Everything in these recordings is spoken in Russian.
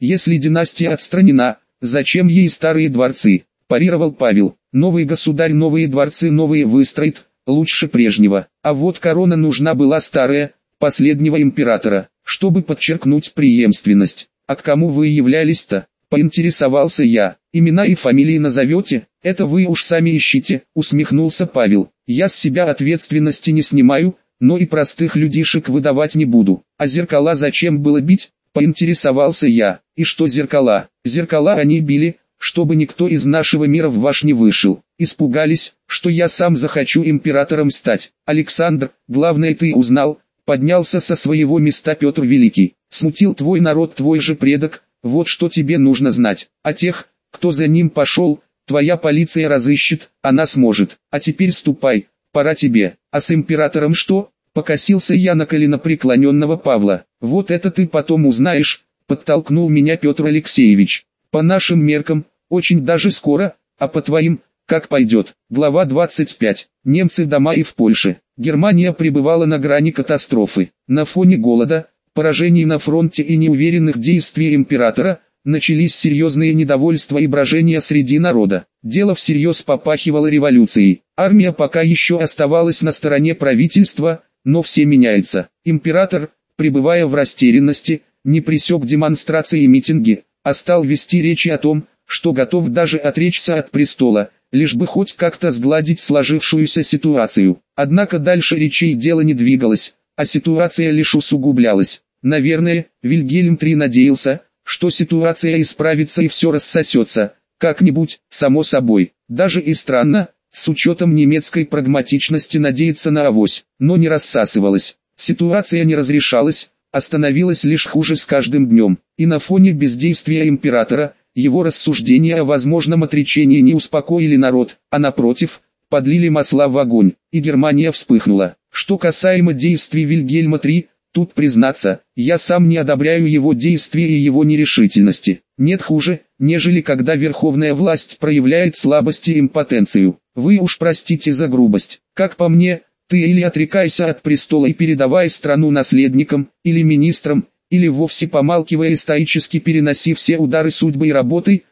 Если династия отстранена, зачем ей старые дворцы? Парировал Павел. Новый государь новые дворцы новые выстроит, лучше прежнего. А вот корона нужна была старая, последнего императора, чтобы подчеркнуть преемственность. А к кому вы являлись-то? Поинтересовался я. Имена и фамилии назовете? Это вы уж сами ищите, усмехнулся Павел. Я с себя ответственности не снимаю, но и простых людишек выдавать не буду. А зеркала зачем было бить? Поинтересовался я. И что зеркала? Зеркала они били, чтобы никто из нашего мира в ваш не вышел. Испугались, что я сам захочу императором стать. Александр, главное ты узнал, поднялся со своего места Петр Великий. Смутил твой народ твой же предок, вот что тебе нужно знать. А тех, кто за ним пошел, твоя полиция разыщет, она сможет. А теперь ступай, пора тебе. А с императором что? Покосился я на коленопреклоненного Павла. Вот это ты потом узнаешь, подтолкнул меня Петр Алексеевич. По нашим меркам, очень даже скоро, а по твоим, как пойдет. Глава 25. Немцы дома и в Польше. Германия пребывала на грани катастрофы. На фоне голода, поражений на фронте и неуверенных действий императора, начались серьезные недовольства и брожения среди народа. Дело всерьез попахивало революцией. Армия пока еще оставалась на стороне правительства, но все меняется. Император, пребывая в растерянности, не пресек демонстрации и митинги, а стал вести речи о том, что готов даже отречься от престола, лишь бы хоть как-то сгладить сложившуюся ситуацию. Однако дальше речей дело не двигалось, а ситуация лишь усугублялась. Наверное, Вильгельм III надеялся, что ситуация исправится и все рассосется, как-нибудь, само собой. Даже и странно, с учетом немецкой прагматичности надеяться на авось, но не рассасывалась. Ситуация не разрешалась, а становилась лишь хуже с каждым днем. И на фоне бездействия императора, его рассуждения о возможном отречении не успокоили народ, а напротив, подлили масла в огонь, и Германия вспыхнула. Что касаемо действий Вильгельма III, тут признаться, я сам не одобряю его действия и его нерешительности. Нет хуже, нежели когда верховная власть проявляет слабость и импотенцию. Вы уж простите за грубость. Как по мне, ты или отрекайся от престола и передавай страну наследникам, или министрам, или вовсе помалкивая и стоически переноси все удары судьбы и работай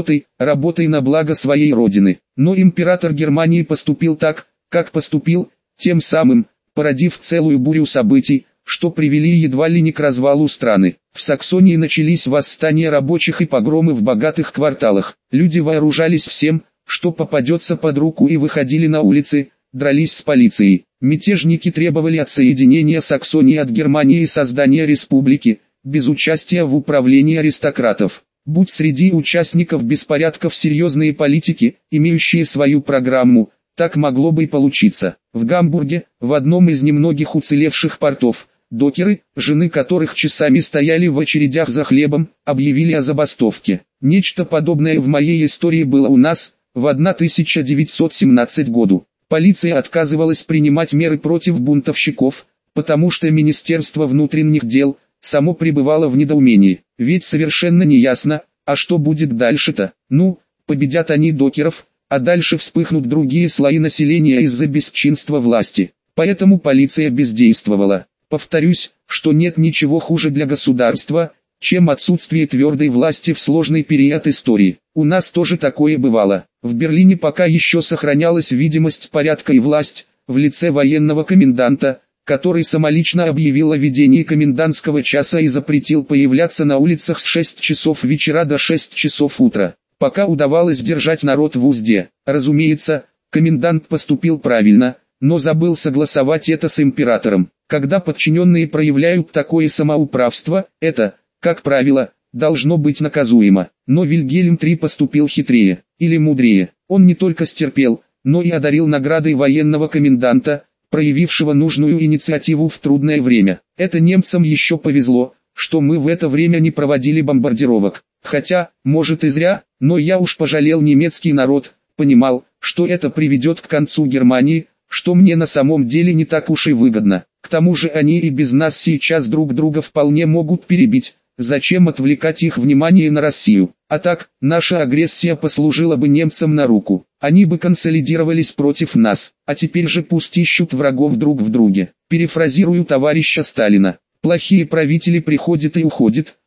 на благо своей родины. Но император Германии поступил так, как поступил, тем самым, породив целую бурю событий, что привели едва ли не к развалу страны. В Саксонии начались восстания рабочих и погромы в богатых кварталах. Люди вооружались всем, что попадется под руку, и выходили на улицы, дрались с полицией. Мятежники требовали отсоединения Саксонии от Германии и создания республики, без участия в управлении аристократов. Будь среди участников беспорядков серьезные политики, имеющие свою программу, так могло бы и получиться. В Гамбурге, в одном из немногих уцелевших портов, докеры, жены которых часами стояли в очередях за хлебом, объявили о забастовке. Нечто подобное в моей истории было у нас, в 1917 году. Полиция отказывалась принимать меры против бунтовщиков, потому что Министерство внутренних дел само пребывало в недоумении. Ведь совершенно неясно, а что будет дальше-то? Ну, победят они докеров, а дальше вспыхнут другие слои населения из-за бесчинства власти. Поэтому полиция бездействовала. Повторюсь, что нет ничего хуже для государства, чем отсутствие твердой власти в сложный период истории. У нас тоже такое бывало. В Берлине пока еще сохранялась видимость порядка и власть, в лице военного коменданта, который самолично объявил о введении комендантского часа и запретил появляться на улицах с 6 часов вечера до 6 часов утра. Пока удавалось держать народ в узде. Разумеется, комендант поступил правильно, но забыл согласовать это с императором. Когда подчиненные проявляют такое самоуправство, это, как правило, должно быть наказуемо. Но Вильгельм III поступил хитрее, или мудрее. Он не только стерпел, но и одарил наградой военного коменданта, проявившего нужную инициативу в трудное время. Это немцам еще повезло, что мы в это время не проводили бомбардировок. Хотя, может и зря, но я уж пожалел немецкий народ, понимал, что это приведет к концу Германии, что мне на самом деле не так уж и выгодно. К тому же они и без нас сейчас друг друга вполне могут перебить. Зачем отвлекать их внимание на Россию? А так, наша агрессия послужила бы немцам на руку. Они бы консолидировались против нас. А теперь же пусть ищут врагов друг в друге. Перефразирую товарища Сталина. Плохие правители приходят и уходят,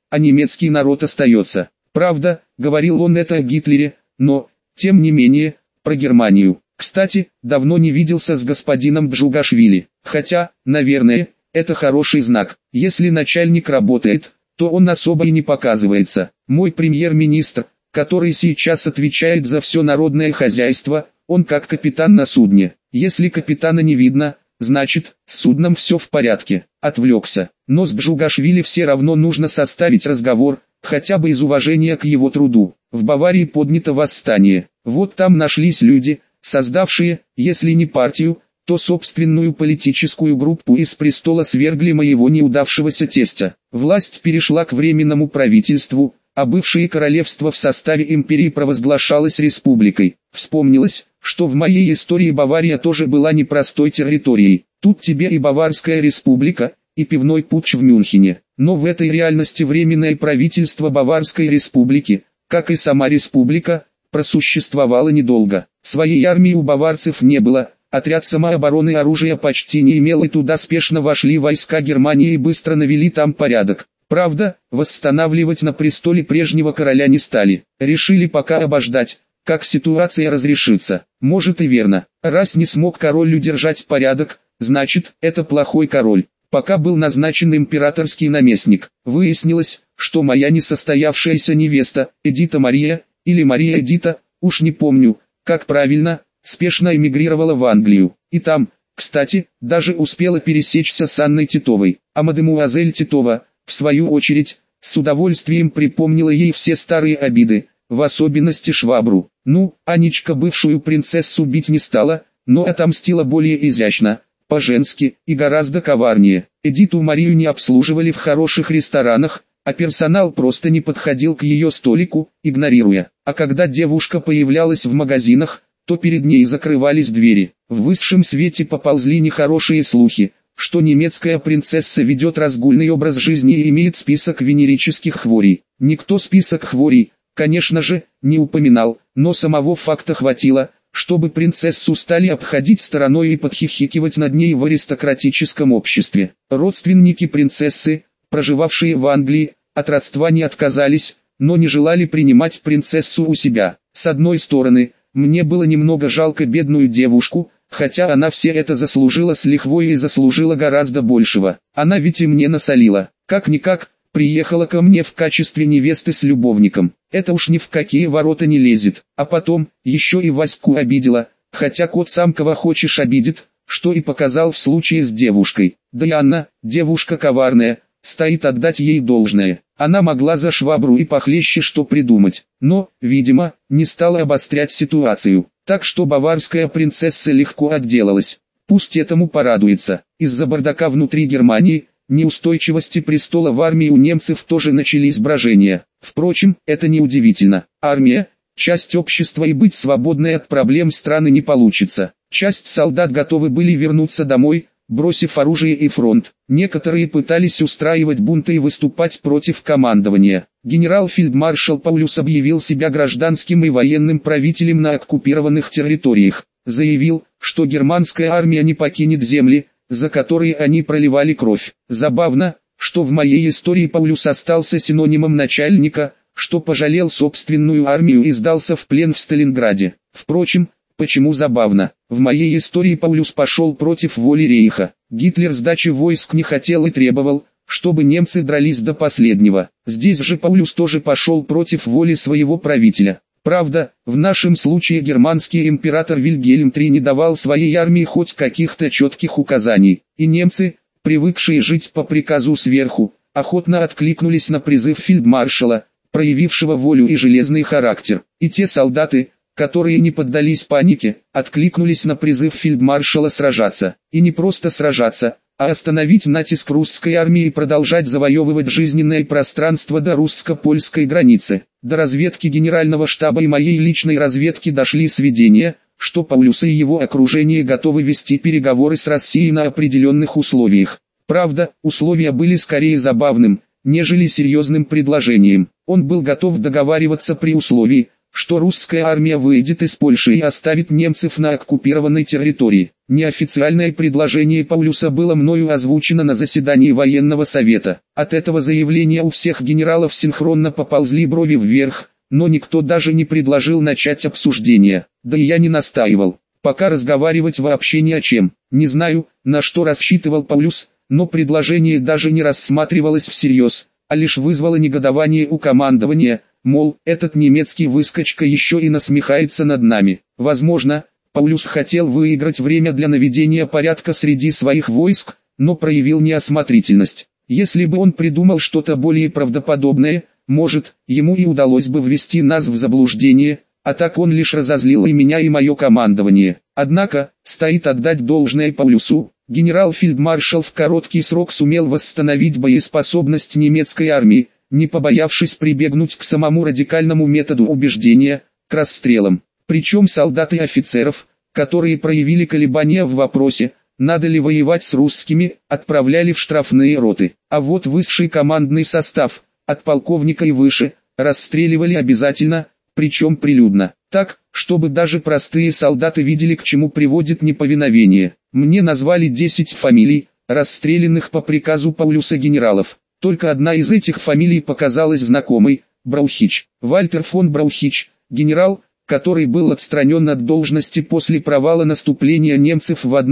а немецкий народ остается. Правда, говорил он это о Гитлере, но, тем не менее, про Германию. Кстати, давно не виделся с господином Джугашвили, хотя, наверное, это хороший знак. Если начальник работает, то он особо и не показывается. Мой премьер-министр, который сейчас отвечает за все народное хозяйство, он как капитан на судне. Если капитана не видно, значит, с судном все в порядке. Отвлекся. Но с Джугашвили все равно нужно составить разговор, хотя бы из уважения к его труду. В Баварии поднято восстание. Вот там нашлись люди, создавшие, если не партию, то собственную политическую группу, и с престола свергли моего неудавшегося тестя. Власть перешла к временному правительству, а бывшее королевство в составе империи провозглашалось республикой. Вспомнилось, что в моей истории Бавария тоже была непростой территорией. Тут тебе и Баварская республика, и пивной путч в Мюнхене. Но в этой реальности временное правительство Баварской республики, как и сама республика, просуществовало недолго. Своей армии у баварцев не было, отряд самообороны оружия почти не имел, и туда спешно вошли войска Германии и быстро навели там порядок. Правда, восстанавливать на престоле прежнего короля не стали. Решили пока обождать, как ситуация разрешится. Может и верно. Раз не смог король удержать порядок, значит, это плохой король. Пока был назначен императорский наместник, выяснилось, что моя несостоявшаяся невеста, Эдита Мария, или Мария Эдита, уж не помню, как правильно, спешно эмигрировала в Англию. И там, кстати, даже успела пересечься с Анной Титовой. А мадемуазель Титова, в свою очередь, с удовольствием припомнила ей все старые обиды, в особенности швабру. Ну, Анечка бывшую принцессу бить не стала, но отомстила более изящно, по-женски и гораздо коварнее. Эдиту Марию не обслуживали в хороших ресторанах, а персонал просто не подходил к ее столику, игнорируя. А когда девушка появлялась в магазинах, то перед ней закрывались двери. В высшем свете поползли нехорошие слухи, что немецкая принцесса ведет разгульный образ жизни и имеет список венерических хворей. Никто список хворей, конечно же, не упоминал, но самого факта хватило, чтобы принцессу стали обходить стороной и подхихикивать над ней в аристократическом обществе. Родственники принцессы, проживавшие в Англии, от родства не отказались, но не желали принимать принцессу у себя. С одной стороны, мне было немного жалко бедную девушку, хотя она все это заслужила с лихвой и заслужила гораздо большего. Она ведь и мне насолила. Как-никак, приехала ко мне в качестве невесты с любовником. Это уж ни в какие ворота не лезет. А потом, еще и Ваську обидела, хотя кот сам кого хочешь обидит, что и показал в случае с девушкой. Да и она, девушка коварная, стоит отдать ей должное. Она могла за швабру и похлеще что придумать, но, видимо, не стала обострять ситуацию. Так что баварская принцесса легко отделалась. Пусть этому порадуется. Из-за бардака внутри Германии, неустойчивости престола в армии у немцев тоже начались брожения. Впрочем, это не удивительно. Армия – часть общества, и быть свободной от проблем страны не получится. Часть солдат готовы были вернуться домой, бросив оружие и фронт. Некоторые пытались устраивать бунты и выступать против командования. Генерал-фельдмаршал Паулюс объявил себя гражданским и военным правителем на оккупированных территориях. Заявил, что германская армия не покинет земли, за которые они проливали кровь. Забавно, что в моей истории Паулюс остался синонимом начальника, что пожалел собственную армию и сдался в плен в Сталинграде. Впрочем, почему забавно? В моей истории Паулюс пошел против воли Рейха. Гитлер сдачи войск не хотел и требовал, чтобы немцы дрались до последнего. Здесь же Паулюс тоже пошел против воли своего правителя. Правда, в нашем случае германский император Вильгельм III не давал своей армии хоть каких-то четких указаний, и немцы, привыкшие жить по приказу сверху, охотно откликнулись на призыв фельдмаршала, проявившего волю и железный характер. И те солдаты, которые не поддались панике, откликнулись на призыв фельдмаршала сражаться. И не просто сражаться, а остановить натиск русской армии и продолжать завоевывать жизненное пространство до русско-польской границы. До разведки генерального штаба и моей личной разведки дошли сведения, что Паулюс и его окружение готовы вести переговоры с Россией на определенных условиях. Правда, условия были скорее забавным, нежели серьезным предложением. Он был готов договариваться при условии, что русская армия выйдет из Польши и оставит немцев на оккупированной территории. Неофициальное предложение Паулюса было мною озвучено на заседании военного совета. От этого заявления у всех генералов синхронно поползли брови вверх, но никто даже не предложил начать обсуждение. Да и я не настаивал. Пока разговаривать вообще ни о чем. Не знаю, на что рассчитывал Паулюс, но предложение даже не рассматривалось всерьез, а лишь вызвало негодование у командования, мол, этот немецкий выскочка еще и насмехается над нами. Возможно, Паулюс хотел выиграть время для наведения порядка среди своих войск, но проявил неосмотрительность. Если бы он придумал что-то более правдоподобное, может, ему и удалось бы ввести нас в заблуждение, а так он лишь разозлил и меня, и мое командование. Однако, стоит отдать должное Паулюсу, генерал-фельдмаршал в короткий срок сумел восстановить боеспособность немецкой армии, не побоявшись прибегнуть к самому радикальному методу убеждения, к расстрелам. Причем солдат и офицеров, которые проявили колебания в вопросе, надо ли воевать с русскими, отправляли в штрафные роты. А вот высший командный состав, от полковника и выше, расстреливали обязательно, причем прилюдно, так, чтобы даже простые солдаты видели, к чему приводит неповиновение. Мне назвали 10 фамилий, расстрелянных по приказу Паулюса генералов. Только одна из этих фамилий показалась знакомой – Браухич. Вальтер фон Браухич, генерал, который был отстранен от должности после провала наступления немцев в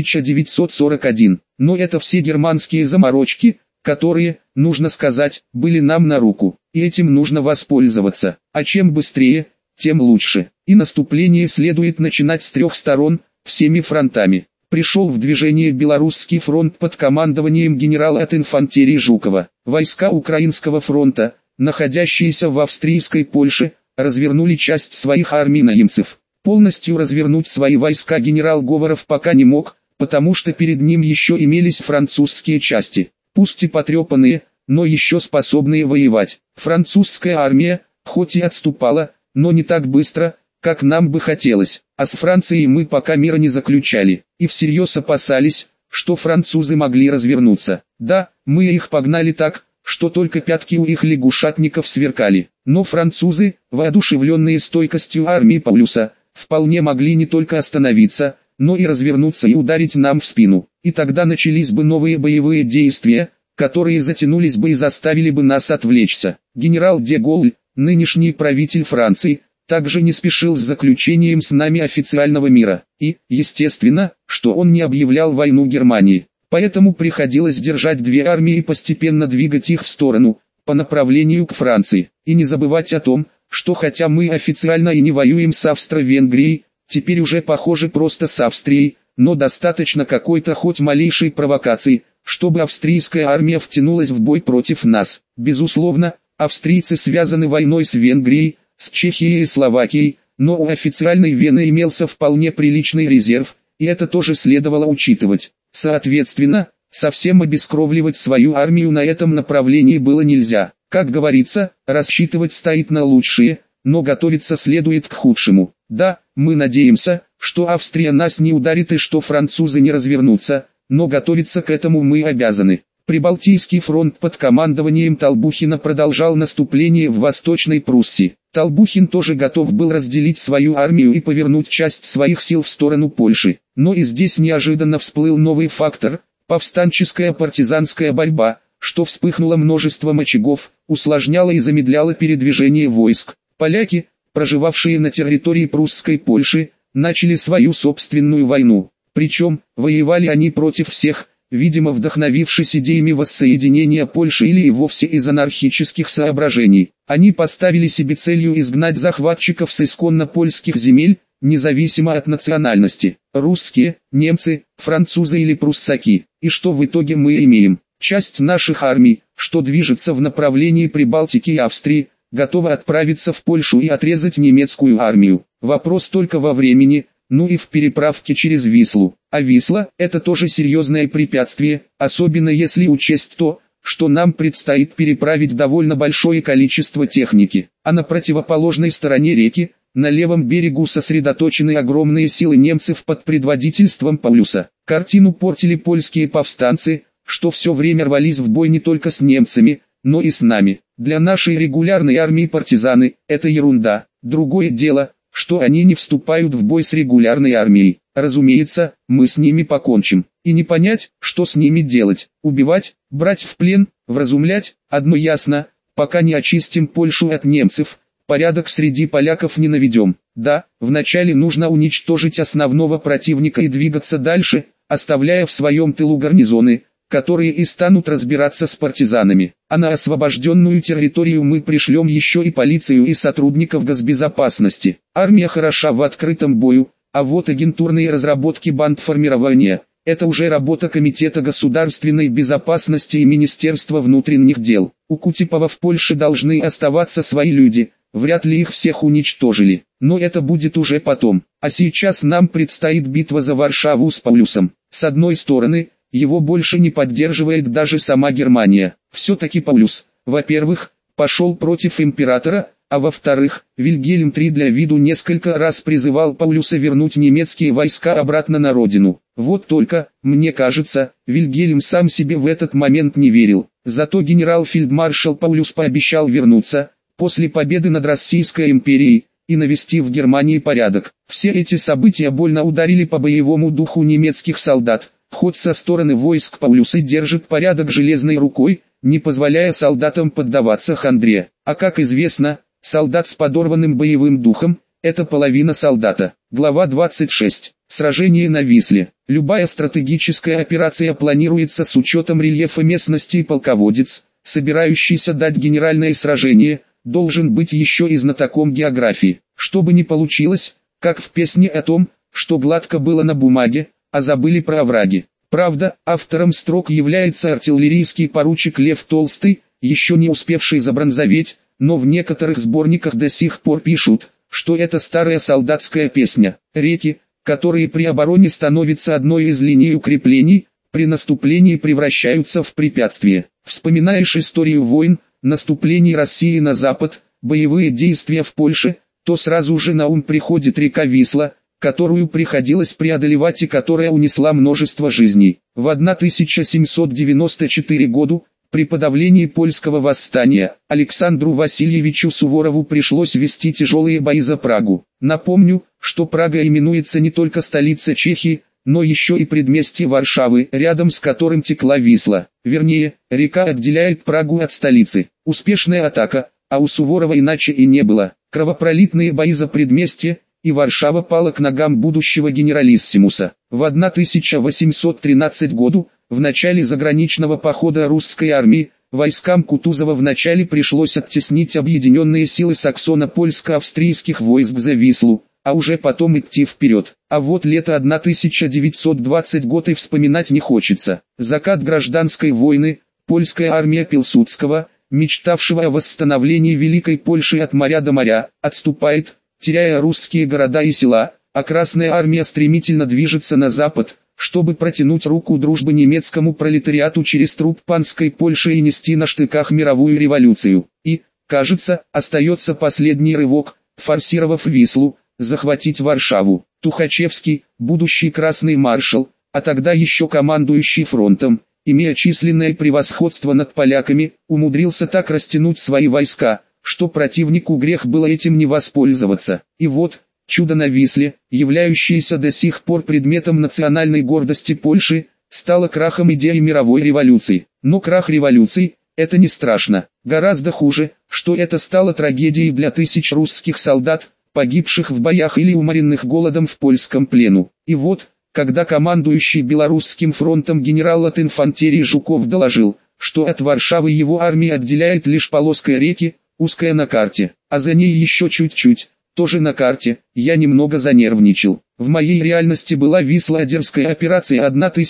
1941. Но это все германские заморочки, которые, нужно сказать, были нам на руку, и этим нужно воспользоваться. А чем быстрее, тем лучше. И наступление следует начинать с 3 сторон, всеми фронтами. Пришел в движение Белорусский фронт под командованием генерала от инфантерии Жукова. Войска Украинского фронта, находящиеся в австрийской Польше, развернули часть своих армий на немцев. Полностью развернуть свои войска генерал Говоров пока не мог, потому что перед ним еще имелись французские части, пусть и потрепанные, но еще способные воевать. Французская армия, хоть и отступала, но не так быстро, как нам бы хотелось, а с Францией мы пока мира не заключали, и всерьез опасались, что французы могли развернуться. Да, мы их погнали так, что только пятки у их лягушатников сверкали, но французы, воодушевленные стойкостью армии Паулюса, вполне могли не только остановиться, но и развернуться и ударить нам в спину, и тогда начались бы новые боевые действия, которые затянулись бы и заставили бы нас отвлечься. Генерал де Голль, нынешний правитель Франции, также не спешил с заключением с нами официального мира, и, естественно, что он не объявлял войну Германии. Поэтому приходилось держать 2 армии и постепенно двигать их в сторону, по направлению к Франции. И не забывать о том, что хотя мы официально и не воюем с Австро-Венгрией, теперь уже похоже просто с Австрией, но достаточно какой-то хоть малейшей провокации, чтобы австрийская армия втянулась в бой против нас. Безусловно, австрийцы связаны войной с Венгрией, с Чехией и Словакией, но у официальной Вены имелся вполне приличный резерв, и это тоже следовало учитывать. Соответственно, совсем обескровливать свою армию на этом направлении было нельзя. Как говорится, рассчитывать стоит на лучшее, но готовиться следует к худшему. Да, мы надеемся, что Австрия нас не ударит и что французы не развернутся, но готовиться к этому мы обязаны. Прибалтийский фронт под командованием Толбухина продолжал наступление в Восточной Пруссии. Толбухин тоже готов был разделить свою армию и повернуть часть своих сил в сторону Польши. Но и здесь неожиданно всплыл новый фактор – повстанческая партизанская борьба, что вспыхнуло множеством очагов, усложняло и замедляло передвижение войск. Поляки, проживавшие на территории прусской Польши, начали свою собственную войну. Причем, воевали они против всех, видимо вдохновившись идеями воссоединения Польши или и вовсе из анархических соображений. Они поставили себе целью изгнать захватчиков с исконно польских земель, независимо от национальности, русские, немцы, французы или пруссаки. И что в итоге мы имеем? Часть наших армий, что движется в направлении Прибалтики и Австрии, готова отправиться в Польшу и отрезать немецкую армию. Вопрос только во времени, ну и в переправке через Вислу. А Висла – это тоже серьезное препятствие, особенно если учесть то, что нам предстоит переправить довольно большое количество техники. А на противоположной стороне реки, на левом берегу сосредоточены огромные силы немцев под предводительством Паулюса. Картину портили польские повстанцы, что все время рвались в бой не только с немцами, но и с нами. Для нашей регулярной армии партизаны – это ерунда. Другое дело, что они не вступают в бой с регулярной армией. Разумеется, мы с ними покончим. И не понять, что с ними делать. Убивать, брать в плен, вразумлять, одно ясно, пока не очистим Польшу от немцев, порядок среди поляков не наведем. Да, вначале нужно уничтожить основного противника и двигаться дальше, оставляя в своем тылу гарнизоны, которые и станут разбираться с партизанами. А на освобожденную территорию мы пришлем еще и полицию и сотрудников госбезопасности. Армия хороша в открытом бою, а вот агентурные разработки бандформирования – это уже работа Комитета государственной безопасности и Министерства внутренних дел. У Кутепова в Польше должны оставаться свои люди, вряд ли их всех уничтожили, но это будет уже потом. А сейчас нам предстоит битва за Варшаву с Паулюсом. С одной стороны, его больше не поддерживает даже сама Германия. Все-таки Паулюс, во-первых, пошел против императора, а во-вторых, Вильгельм III для виду несколько раз призывал Паулюса вернуть немецкие войска обратно на родину. Вот только, мне кажется, Вильгельм сам себе в этот момент не верил. Зато генерал-фельдмаршал Паулюс пообещал вернуться, после победы над Российской империей, и навести в Германии порядок. Все эти события больно ударили по боевому духу немецких солдат. Хоть со стороны войск Паулюса держит порядок железной рукой, не позволяя солдатам поддаваться хандре. А как известно, солдат с подорванным боевым духом – это половина солдата. Глава 26. Сражение на Висле. Любая стратегическая операция планируется с учетом рельефа местности, и полководец, собирающийся дать генеральное сражение, должен быть еще и знатоком географии. Чтобы не получилось, как в песне о том, что гладко было на бумаге, а забыли про овраги. Правда, автором строк является артиллерийский поручик Лев Толстый, еще не успевший забронзоветь, но в некоторых сборниках до сих пор пишут, что это старая солдатская песня. Реки, которые при обороне становятся одной из линий укреплений, при наступлении превращаются в препятствие. Вспоминаешь историю войн, наступлений России на запад, боевые действия в Польше, то сразу же на ум приходит река Висла, которую приходилось преодолевать и которая унесла множество жизней. В 1794 году, при подавлении польского восстания, Александру Васильевичу Суворову пришлось вести тяжелые бои за Прагу. Напомню, что Прага именуется не только столица Чехии, но еще и предместье Варшавы, рядом с которым текла Висла. Вернее, река отделяет Прагу от столицы. Успешная атака, а у Суворова иначе и не было. Кровопролитные бои за предместье, и Варшава пала к ногам будущего генералиссимуса. В 1813 году, в начале заграничного похода русской армии, войскам Кутузова вначале пришлось оттеснить объединенные силы саксоно-польско-австрийских войск за Вислу, а уже потом идти вперед. А вот лето 1920 год и вспоминать не хочется. Закат гражданской войны, польская армия Пилсудского, мечтавшего о восстановлении Великой Польши от моря до моря, отступает, теряя русские города и села, а Красная армия стремительно движется на запад, чтобы протянуть руку дружбы немецкому пролетариату через труп панской Польши и нести на штыках мировую революцию. И, кажется, остается последний рывок, форсировав Вислу, захватить Варшаву. Тухачевский, будущий красный маршал, а тогда еще командующий фронтом, имея численное превосходство над поляками, умудрился так растянуть свои войска, что противнику грех было этим не воспользоваться. И вот, чудо на Висле, являющееся до сих пор предметом национальной гордости Польши, стало крахом идеи мировой революции. Но крах революции – это не страшно. Гораздо хуже, что это стало трагедией для тысяч русских солдат, погибших в боях или уморенных голодом в польском плену. И вот, когда командующий Белорусским фронтом генерал от инфантерии Жуков доложил, что от Варшавы его армия отделяет лишь полоска реки, узкая на карте, а за ней еще чуть-чуть, тоже на карте, я немного занервничал. В моей реальности была Висло-Одерская операция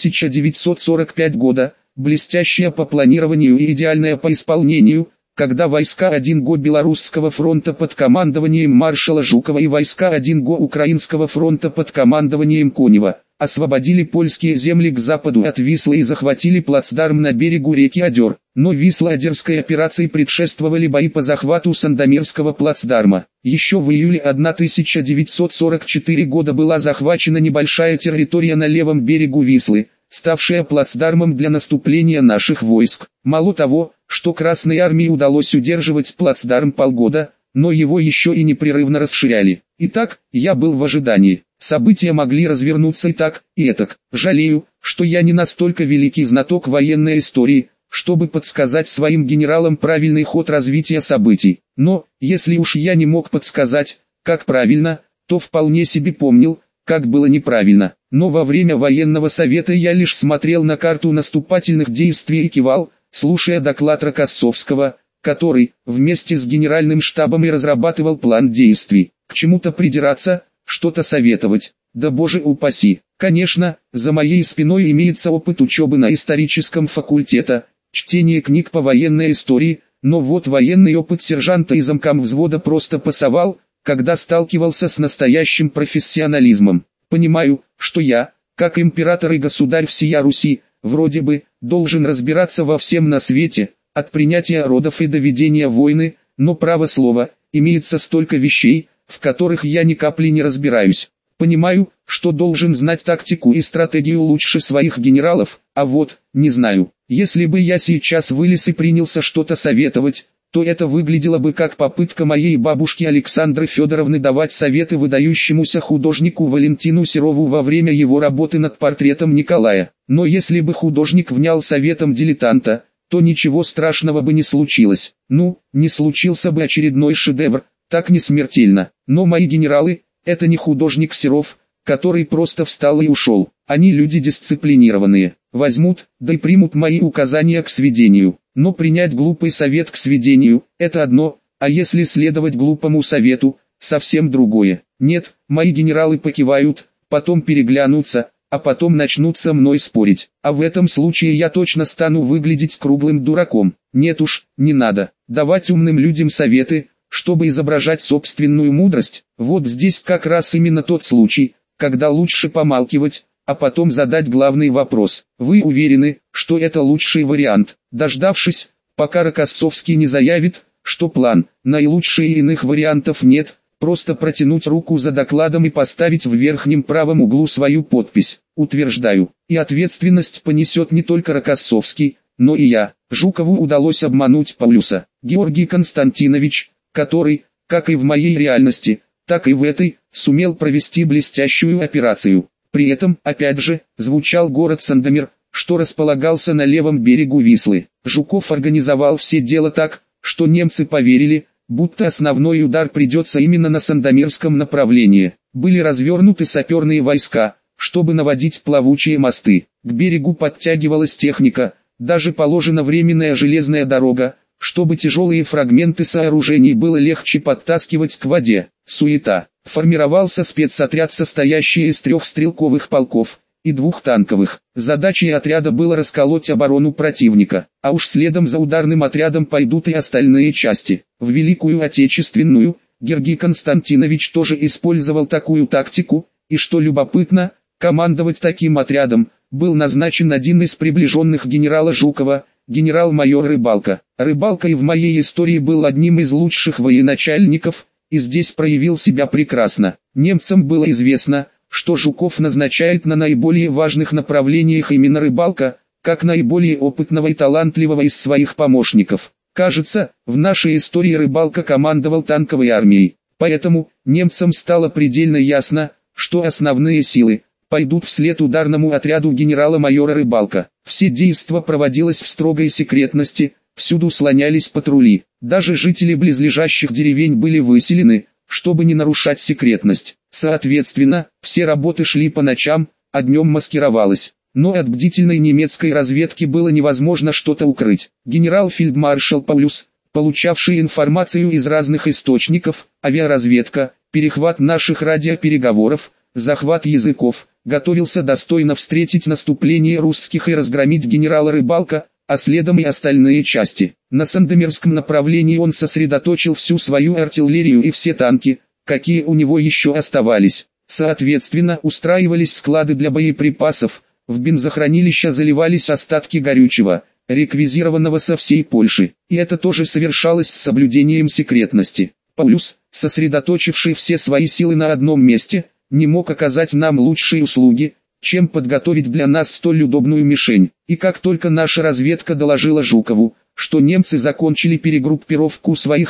1945 года, блестящая по планированию и идеальная по исполнению, когда войска 1-го Белорусского фронта под командованием маршала Жукова и войска 1-го Украинского фронта под командованием Конева освободили польские земли к западу от Вислы и захватили плацдарм на берегу реки Одер. Но Висло-Одерской операции предшествовали бои по захвату Сандомирского плацдарма. Еще в июле 1944 года была захвачена небольшая территория на левом берегу Вислы, ставшая плацдармом для наступления наших войск. Мало того, что Красной армии удалось удерживать плацдарм полгода, но его еще и непрерывно расширяли. Итак, я был в ожидании. События могли развернуться и так, и этак. Жалею, что я не настолько великий знаток военной истории, чтобы подсказать своим генералам правильный ход развития событий. Но, если уж я не мог подсказать, как правильно, то вполне себе помнил, как было неправильно. Но во время военного совета я лишь смотрел на карту наступательных действий и кивал, слушая доклад Рокоссовского, который, вместе с генеральным штабом и разрабатывал план действий. К чему-то придираться, что-то советовать, да боже упаси. Конечно, за моей спиной имеется опыт учебы на историческом факультете, чтение книг по военной истории, но вот военный опыт сержанта и замкомвзвода просто пасовал, когда сталкивался с настоящим профессионализмом. Понимаю, что я, как император и государь всея Руси, вроде бы, должен разбираться во всем на свете, от принятия родов и до ведения войны, но право слово, имеется столько вещей, в которых я ни капли не разбираюсь. Понимаю, что должен знать тактику и стратегию лучше своих генералов, а вот, не знаю, если бы я сейчас вылез и принялся что-то советовать, то это выглядело бы как попытка моей бабушки Александры Федоровны давать советы выдающемуся художнику Валентину Серову во время его работы над портретом Николая. Но если бы художник внял советом дилетанта, то ничего страшного бы не случилось. Ну, не случился бы очередной шедевр, так не смертельно. Но мои генералы, это не художник Серов, который просто встал и ушел. Они люди дисциплинированные, возьмут, да и примут мои указания к сведению. Но принять глупый совет к сведению – это одно, а если следовать глупому совету – совсем другое. Нет, мои генералы покивают, потом переглянутся, а потом начнут со мной спорить. А в этом случае я точно стану выглядеть круглым дураком. Нет уж, не надо давать умным людям советы, чтобы изображать собственную мудрость. Вот здесь как раз именно тот случай, когда лучше помалкивать, а потом задать главный вопрос. Вы уверены, что это лучший вариант? Дождавшись, пока Рокоссовский не заявит, что план, наилучший и иных вариантов нет, просто протянуть руку за докладом и поставить в верхнем правом углу свою подпись. Утверждаю, и ответственность понесет не только Рокоссовский, но и я. Жукову удалось обмануть Паулюса. Георгий Константинович, который, как и в моей реальности, так и в этой, сумел провести блестящую операцию. При этом, опять же, звучал город Сандомир, что располагался на левом берегу Вислы. Жуков организовал все дело так, что немцы поверили, будто основной удар придется именно на Сандомирском направлении. Были развернуты саперные войска, чтобы наводить плавучие мосты. К берегу подтягивалась техника, даже положена временная железная дорога, чтобы тяжелые фрагменты сооружений было легче подтаскивать к воде. Суета. Формировался спецотряд, состоящий из 3 стрелковых полков и 2 танковых. Задачей отряда было расколоть оборону противника, а уж следом за ударным отрядом пойдут и остальные части. В Великую Отечественную Георгий Константинович тоже использовал такую тактику, и что любопытно, командовать таким отрядом был назначен один из приближенных генерала Жукова, генерал-майор Рыбалка. Рыбалка и в моей истории был одним из лучших военачальников, и здесь проявил себя прекрасно. Немцам было известно, что Жуков назначает на наиболее важных направлениях именно Рыбалка, как наиболее опытного и талантливого из своих помощников. Кажется, в нашей истории Рыбалка командовал танковой армией, поэтому немцам стало предельно ясно, что основные силы пойдут вслед ударному отряду генерала-майора Рыбалка. Все действо проводилось в строгой секретности, всюду слонялись патрули. Даже жители близлежащих деревень были выселены, чтобы не нарушать секретность. Соответственно, все работы шли по ночам, а днем маскировалось. Но от бдительной немецкой разведки было невозможно что-то укрыть. Генерал-фельдмаршал Паулюс, получавший информацию из разных источников, авиаразведка, перехват наших радиопереговоров, захват языков, готовился достойно встретить наступление русских и разгромить генерала Рыбалка, а следом и остальные части. На Сандомирском направлении он сосредоточил всю свою артиллерию и все танки, какие у него еще оставались. Соответственно, устраивались склады для боеприпасов, в бензохранилища заливались остатки горючего, реквизированного со всей Польши. И это тоже совершалось с соблюдением секретности. Паулюс, сосредоточивший все свои силы на одном месте, не мог оказать нам лучшие услуги, чем подготовить для нас столь удобную мишень. И как только наша разведка доложила Жукову, что немцы закончили перегруппировку своих сил,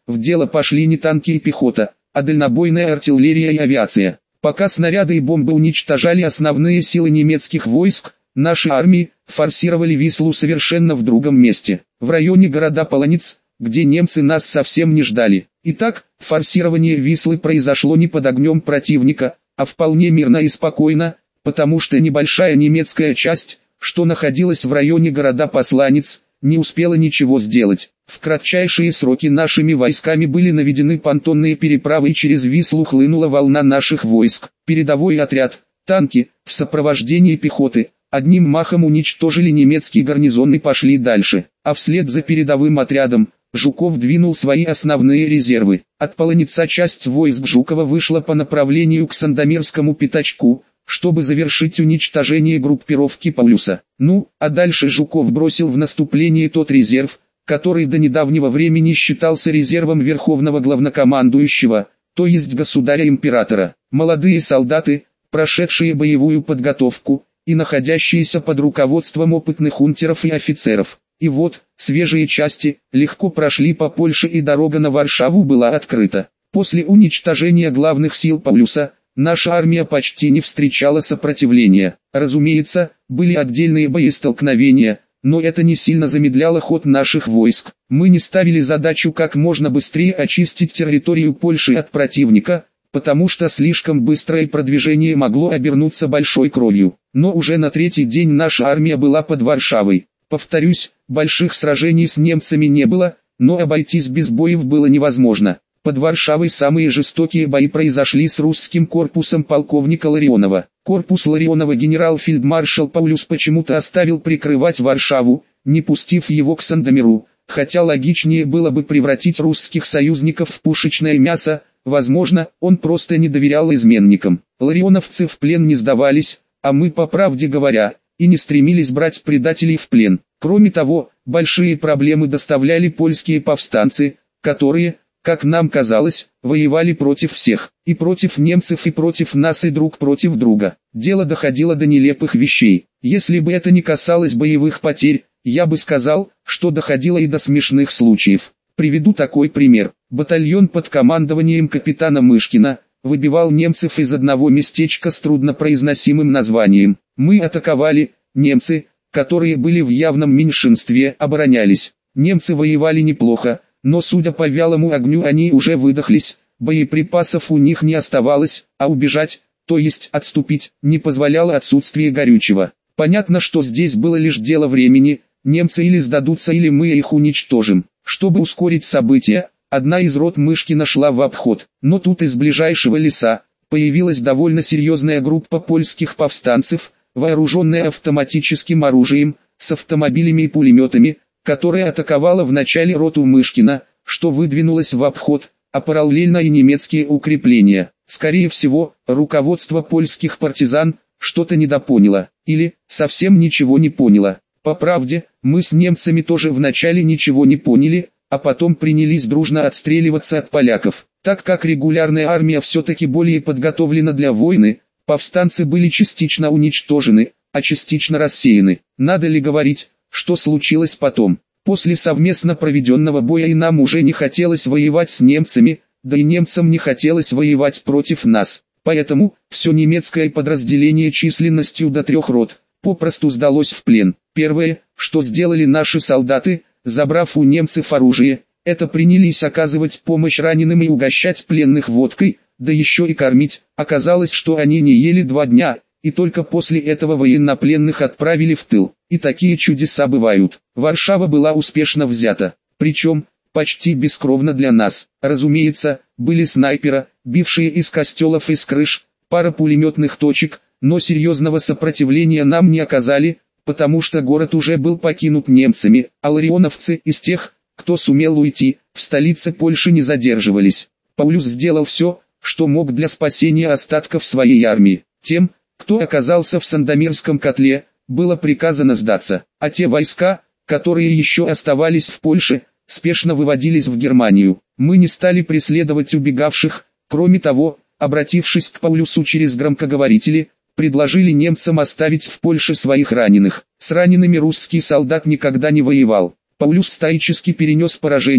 в дело пошли не танки и пехота, а дальнобойная артиллерия и авиация. Пока снаряды и бомбы уничтожали основные силы немецких войск, наши армии форсировали Вислу совершенно в другом месте, в районе города Полонец, где немцы нас совсем не ждали. Итак, форсирование Вислы произошло не под огнем противника, а вполне мирно и спокойно, потому что небольшая немецкая часть, что находилась в районе города Посланец, не успела ничего сделать. В кратчайшие сроки нашими войсками были наведены понтонные переправы и через Вислу хлынула волна наших войск. Передовой отряд, танки, в сопровождении пехоты, одним махом уничтожили немецкий гарнизон и пошли дальше, а вслед за передовым отрядом, Жуков двинул свои основные резервы. От Полонеца часть войск Жукова вышла по направлению к Сандомирскому пятачку, чтобы завершить уничтожение группировки Паулюса. Ну, а дальше Жуков бросил в наступление тот резерв, который до недавнего времени считался резервом Верховного Главнокомандующего, то есть государя-императора. Молодые солдаты, прошедшие боевую подготовку, и находящиеся под руководством опытных унтеров и офицеров. И вот, свежие части, легко прошли по Польше и дорога на Варшаву была открыта. После уничтожения главных сил Паулюса, наша армия почти не встречала сопротивления. Разумеется, были отдельные боестолкновения, но это не сильно замедляло ход наших войск. Мы не ставили задачу как можно быстрее очистить территорию Польши от противника, потому что слишком быстрое продвижение могло обернуться большой кровью. Но уже на третий день наша армия была под Варшавой. Повторюсь, больших сражений с немцами не было, но обойтись без боев было невозможно. Под Варшавой самые жестокие бои произошли с русским корпусом полковника Ларионова. Корпус Ларионова генерал-фельдмаршал Паулюс почему-то оставил прикрывать Варшаву, не пустив его к Сандомиру, хотя логичнее было бы превратить русских союзников в пушечное мясо. Возможно, он просто не доверял изменникам. Ларионовцы в плен не сдавались, а мы, по правде говоря, и не стремились брать предателей в плен. Кроме того, большие проблемы доставляли польские повстанцы, которые, как нам казалось, воевали против всех, и против немцев, и против нас, и друг против друга. Дело доходило до нелепых вещей. Если бы это не касалось боевых потерь, я бы сказал, что доходило и до смешных случаев. Приведу такой пример. Батальон под командованием капитана Мышкина выбивал немцев из одного местечка с труднопроизносимым названием. Мы атаковали, немцы, которые были в явном меньшинстве, оборонялись. Немцы воевали неплохо, но судя по вялому огню они уже выдохлись, боеприпасов у них не оставалось, а убежать, то есть отступить, не позволяло отсутствие горючего. Понятно, что здесь было лишь дело времени, немцы или сдадутся, или мы их уничтожим. Чтобы ускорить события, одна из рот Мышкина шла в обход, но тут из ближайшего леса появилась довольно серьезная группа польских повстанцев, вооруженная автоматическим оружием, с автомобилями и пулеметами, которая атаковала вначале роту Мышкина, что выдвинулась в обход, а параллельно и немецкие укрепления. Скорее всего, руководство польских партизан что-то недопоняло, или совсем ничего не поняло. По правде, мы с немцами тоже вначале ничего не поняли, а потом принялись дружно отстреливаться от поляков. Так как регулярная армия все-таки более подготовлена для войны, повстанцы были частично уничтожены, а частично рассеяны. Надо ли говорить, что случилось потом? После совместно проведенного боя и нам уже не хотелось воевать с немцами, да и немцам не хотелось воевать против нас. Поэтому, все немецкое подразделение численностью до 3 рот, попросту сдалось в плен. Первое, что сделали наши солдаты, забрав у немцев оружие, это принялись оказывать помощь раненым и угощать пленных водкой, да еще и кормить. Оказалось, что они не ели 2 дня, и только после этого военнопленных отправили в тыл. И такие чудеса бывают. Варшава была успешно взята, причем почти бескровно для нас. Разумеется, были снайперы, бившие из костелов и с крыш, пара пулеметных точек, но серьезного сопротивления нам не оказали, потому что город уже был покинут немцами, а ларионовцы из тех, кто сумел уйти, в столице Польши не задерживались. Паулюс сделал все, что мог для спасения остатков своей армии. Тем, кто оказался в Сандомирском котле, было приказано сдаться, а те войска, которые еще оставались в Польше, спешно выводились в Германию. Мы не стали преследовать убегавших, кроме того, обратившись к Паулюсу через громкоговорители, предложили немцам оставить в Польше своих раненых. С ранеными русский солдат никогда не воевал. Паулюс стоически перенес поражение,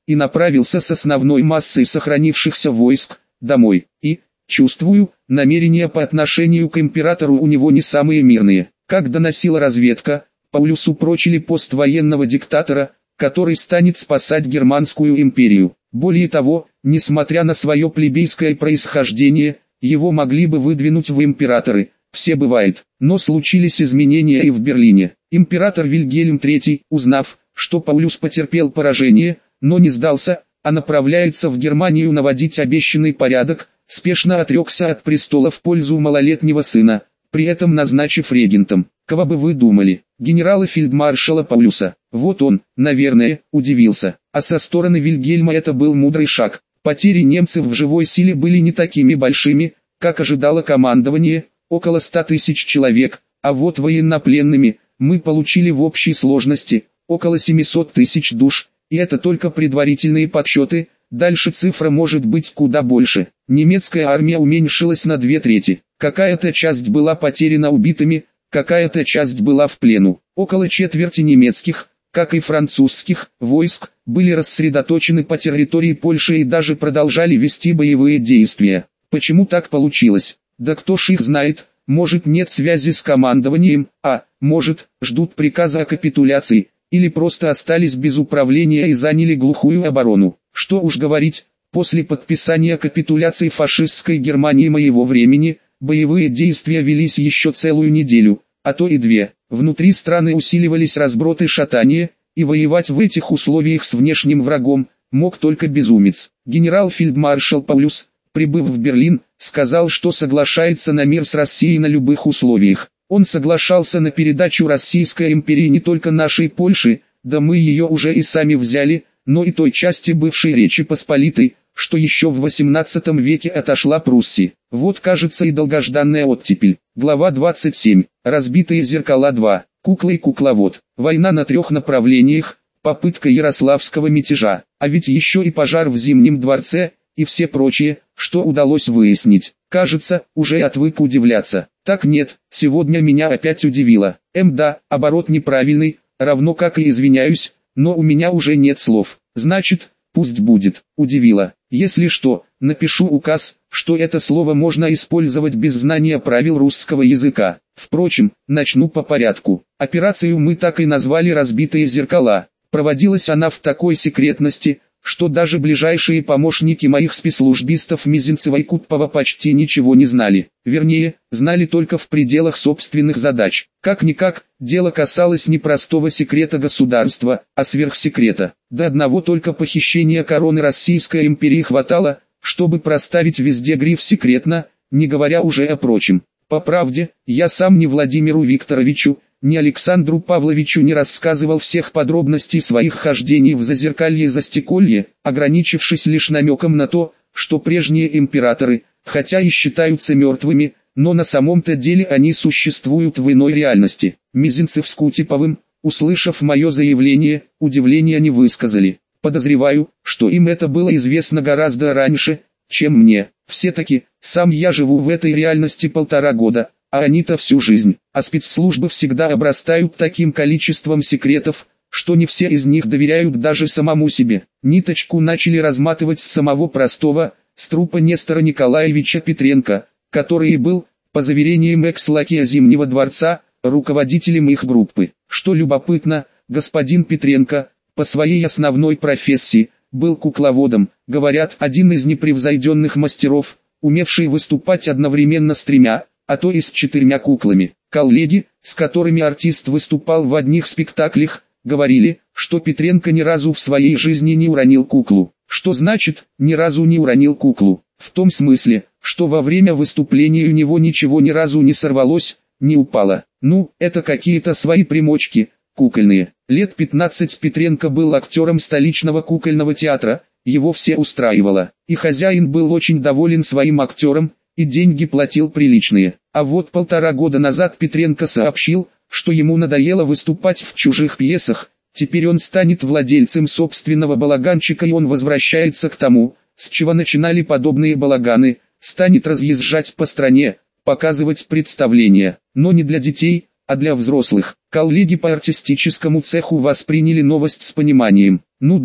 и направился с основной массой сохранившихся войск домой. И, чувствую, намерения по отношению к императору у него не самые мирные. Как доносила разведка, Паулюсу прочили пост военного диктатора, который станет спасать Германскую империю. Более того, несмотря на свое плебейское происхождение, его могли бы выдвинуть в императоры. Все бывает, но случились изменения и в Берлине. Император Вильгельм III, узнав, что Паулюс потерпел поражение, но не сдался, а направляется в Германию наводить обещанный порядок, спешно отрекся от престола в пользу малолетнего сына, при этом назначив регентом. Кого бы вы думали, генерала-фельдмаршала Паулюса? Вот он, наверное, удивился. А со стороны Вильгельма это был мудрый шаг. Потери немцев в живой силе были не такими большими, как ожидало командование, около 100 тысяч человек, а вот военнопленными мы получили в общей сложности около 700 тысяч душ, и это только предварительные подсчеты, дальше цифра может быть куда больше. Немецкая армия уменьшилась на 2/3, какая-то часть была потеряна убитыми, какая-то часть была в плену. Около четверти немецких, как и французских, войск, были рассредоточены по территории Польши и даже продолжали вести боевые действия. Почему так получилось? Да кто ж их знает, может нет связи с командованием, а, может, ждут приказа о капитуляции, или просто остались без управления и заняли глухую оборону. Что уж говорить, после подписания капитуляции фашистской Германии моего времени, боевые действия велись еще целую неделю, а то и 2. Внутри страны усиливались разброты и шатания, и воевать в этих условиях с внешним врагом мог только безумец. Генерал-фельдмаршал Паулюс, прибыв в Берлин, сказал, что соглашается на мир с Россией на любых условиях. Он соглашался на передачу Российской империи не только нашей Польши, да мы ее уже и сами взяли, но и той части бывшей Речи Посполитой, что еще в 18 веке отошла Пруссии. Вот кажется и долгожданная оттепель. Глава 27. Разбитые зеркала 2. Кукла и кукловод. Война на 3 направлениях. Попытка ярославского мятежа. А ведь еще и пожар в Зимнем дворце, и все прочее, что удалось выяснить. Кажется, уже отвык удивляться. Так нет, сегодня меня опять удивило. Да, оборот неправильный, равно как и извиняюсь, но у меня уже нет слов. Значит, пусть будет. Удивило. Если что, напишу указ, что это слово можно использовать без знания правил русского языка. Впрочем, начну по порядку. Операцию мы так и назвали «Разбитые зеркала». Проводилась она в такой секретности, что даже ближайшие помощники моих спецслужбистов Мизинцева и Кутпова почти ничего не знали. Вернее, знали только в пределах собственных задач. Как-никак, дело касалось не простого секрета государства, а сверхсекрета. До одного только похищения короны Российской империи хватало, чтобы проставить везде гриф «секретно», не говоря уже о прочем. По правде, я сам ни Владимиру Викторовичу, ни Александру Павловичу не рассказывал всех подробностей своих хождений в Зазеркалье и Застеколье, ограничившись лишь намеком на то, что прежние императоры, хотя и считаются мертвыми, но на самом-то деле они существуют в иной реальности. Мизинцев с Кутиповым, услышав мое заявление, удивления не высказали. Подозреваю, что им это было известно гораздо раньше, чем мне. Все-таки, сам я живу в этой реальности 1,5 года, а они-то всю жизнь. А спецслужбы всегда обрастают таким количеством секретов, что не все из них доверяют даже самому себе. Ниточку начали разматывать с самого простого, с трупа Нестора Николаевича Петренко, который и был, по заверениям экс-лакея Зимнего дворца, руководителем их группы. Что любопытно, господин Петренко, по своей основной профессии, был кукловодом, говорят, один из непревзойденных мастеров, умевший выступать одновременно с 3, а то и с 4 куклами. Коллеги, с которыми артист выступал в одних спектаклях, говорили, что Петренко ни разу в своей жизни не уронил куклу. Что значит, ни разу не уронил куклу? В том смысле, что во время выступления у него ничего ни разу не сорвалось, не упало. Ну, это какие-то свои примочки, кукольные. Лет 15 Петренко был актером столичного кукольного театра, его все устраивало. И хозяин был очень доволен своим актером, и деньги платил приличные. А вот 1,5 года назад Петренко сообщил, что ему надоело выступать в чужих пьесах, теперь он станет владельцем собственного балаганчика и он возвращается к тому, с чего начинали подобные балаганы, станет разъезжать по стране, показывать представления, но не для детей, а для взрослых. Коллеги по артистическому цеху восприняли новость с пониманием. Ну да,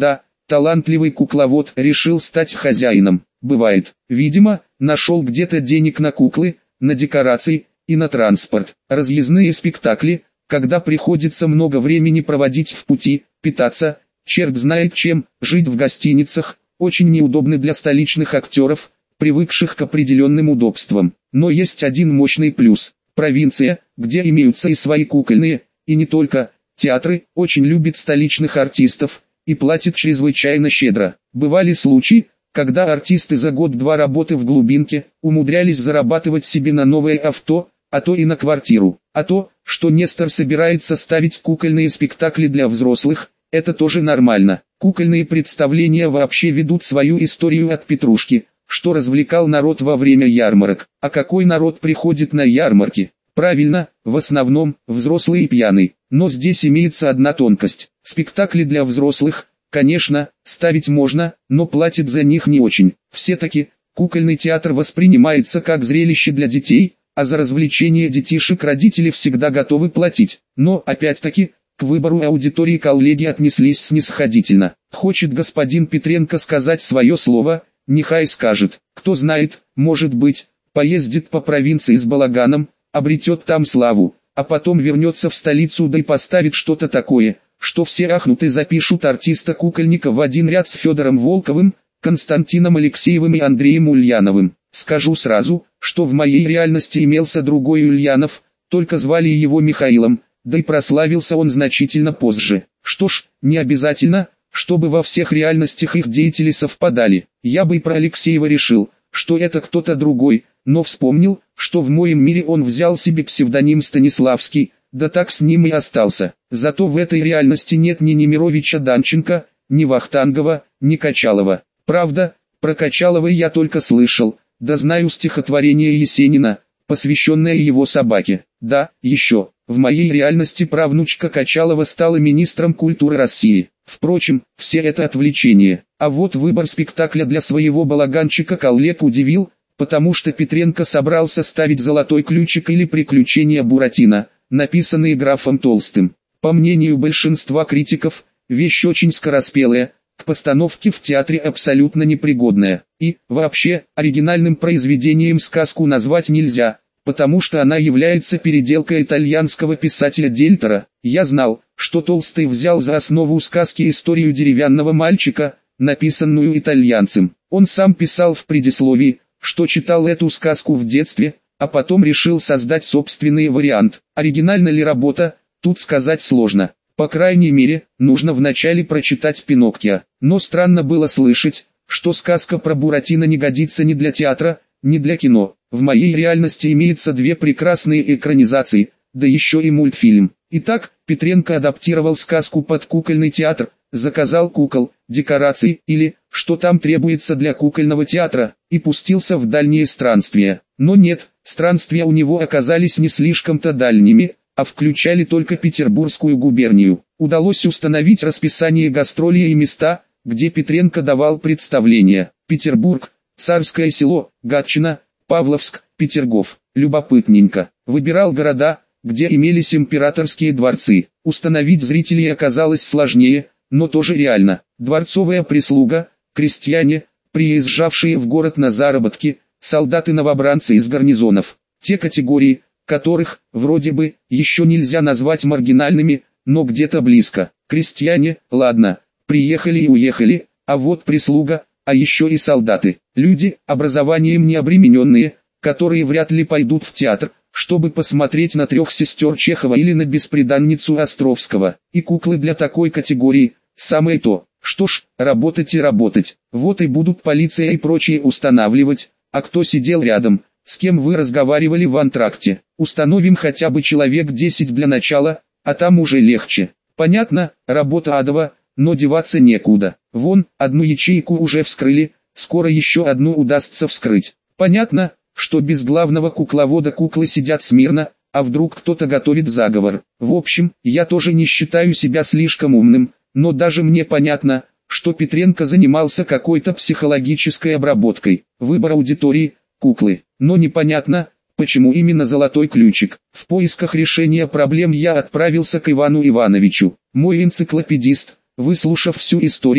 талантливый кукловод решил стать хозяином. Бывает, видимо, нашел где-то денег на куклы, на декорации и на транспорт. Разъездные спектакли, когда приходится много времени проводить в пути, питаться, черт знает чем, жить в гостиницах, очень неудобны для столичных актеров, привыкших к определенным удобствам. Но есть один мощный плюс. Провинция, где имеются и свои кукольные, и не только, театры, очень любит столичных артистов, и платит чрезвычайно щедро. Бывали случаи, когда артисты за год-два работы в глубинке, умудрялись зарабатывать себе на новое авто, а то и на квартиру. А то, что Нестор собирается ставить кукольные спектакли для взрослых, это тоже нормально. Кукольные представления вообще ведут свою историю от Петрушки, что развлекал народ во время ярмарок. А какой народ приходит на ярмарки? Правильно, в основном, взрослые и пьяные. Но здесь имеется одна тонкость. Спектакли для взрослых, конечно, ставить можно, но платят за них не очень. Все-таки, кукольный театр воспринимается как зрелище для детей, а за развлечение детишек родители всегда готовы платить. Но, опять-таки, к выбору аудитории коллеги отнеслись снисходительно. Хочет господин Петренко сказать свое слово, нехай скажет. Кто знает, может быть, поездит по провинции с балаганом, обретет там славу, а потом вернется в столицу да и поставит что-то такое, что все ахнут и запишут артиста-кукольника в один ряд с Федором Волковым, Константином Алексеевым и Андреем Ульяновым. Скажу сразу, что в моей реальности имелся другой Ульянов, только звали его Михаилом, да и прославился он значительно позже. Что ж, не обязательно, чтобы во всех реальностях их деятели совпадали. Я бы и про Алексеева решил, что это кто-то другой, но вспомнил, что в моем мире он взял себе псевдоним Станиславский, да так с ним и остался. Зато в этой реальности нет ни Немировича Данченко, ни Вахтангова, ни Качалова. Правда, про Качалова я только слышал, да знаю стихотворение Есенина, посвященное его собаке. Да, еще, в моей реальности правнучка Качалова стала министром культуры России. Впрочем, все это отвлечение. А вот выбор спектакля для своего балаганчика коллег удивил, потому что Петренко собрался ставить «Золотой ключик» или «Приключения Буратино», написанные графом Толстым. По мнению большинства критиков, вещь очень скороспелая, к постановке в театре абсолютно непригодная. И, вообще, оригинальным произведением сказку назвать нельзя, потому что она является переделкой итальянского писателя Дельтера. Я знал, что Толстый взял за основу сказки историю деревянного мальчика, написанную итальянцем. Он сам писал в предисловии, что читал эту сказку в детстве, а потом решил создать собственный вариант. Оригинальна ли работа, тут сказать сложно. По крайней мере, нужно вначале прочитать Пиноккио. Но странно было слышать, что сказка про Буратино не годится ни для театра, ни для кино. В моей реальности имеются две прекрасные экранизации, да еще и мультфильм. Итак, Петренко адаптировал сказку под кукольный театр, заказал кукол, декорации или, что там требуется для кукольного театра, и пустился в дальние странствия. Но нет, странствия у него оказались не слишком-то дальними, а включали только Петербургскую губернию. Удалось установить расписание гастролей и места, где Петренко давал представления. Петербург, Царское село, Гатчина, Павловск, Петергоф. Любопытненько. Выбирал города, где имелись императорские дворцы. Установить зрителей оказалось сложнее, но тоже реально. Дворцовая прислуга, крестьяне, приезжавшие в город на заработки, солдаты-новобранцы из гарнизонов. Те категории, которых, вроде бы, еще нельзя назвать маргинальными, но где-то близко. Крестьяне, ладно, приехали и уехали, а вот прислуга, а еще и солдаты. Люди, образованием не обремененные, которые вряд ли пойдут в театр, чтобы посмотреть на трех сестер Чехова или на бесприданницу Островского. И куклы для такой категории, самое то. Что ж, работать и работать. Вот и будут полиция и прочие устанавливать, а кто сидел рядом, с кем вы разговаривали в антракте. Установим хотя бы человек 10 для начала, а там уже легче. Понятно, работа адова, но деваться некуда. Вон, одну ячейку уже вскрыли, скоро еще одну удастся вскрыть. Понятно, что без главного кукловода куклы сидят смирно, а вдруг кто-то готовит заговор. В общем, я тоже не считаю себя слишком умным, но даже мне понятно, что Петренко занимался какой-то психологической обработкой. Выбор аудитории, куклы. Но непонятно, почему именно «Золотой ключик». В поисках решения проблем я отправился к Ивану Ивановичу. Мой энциклопедист, выслушав всю историю,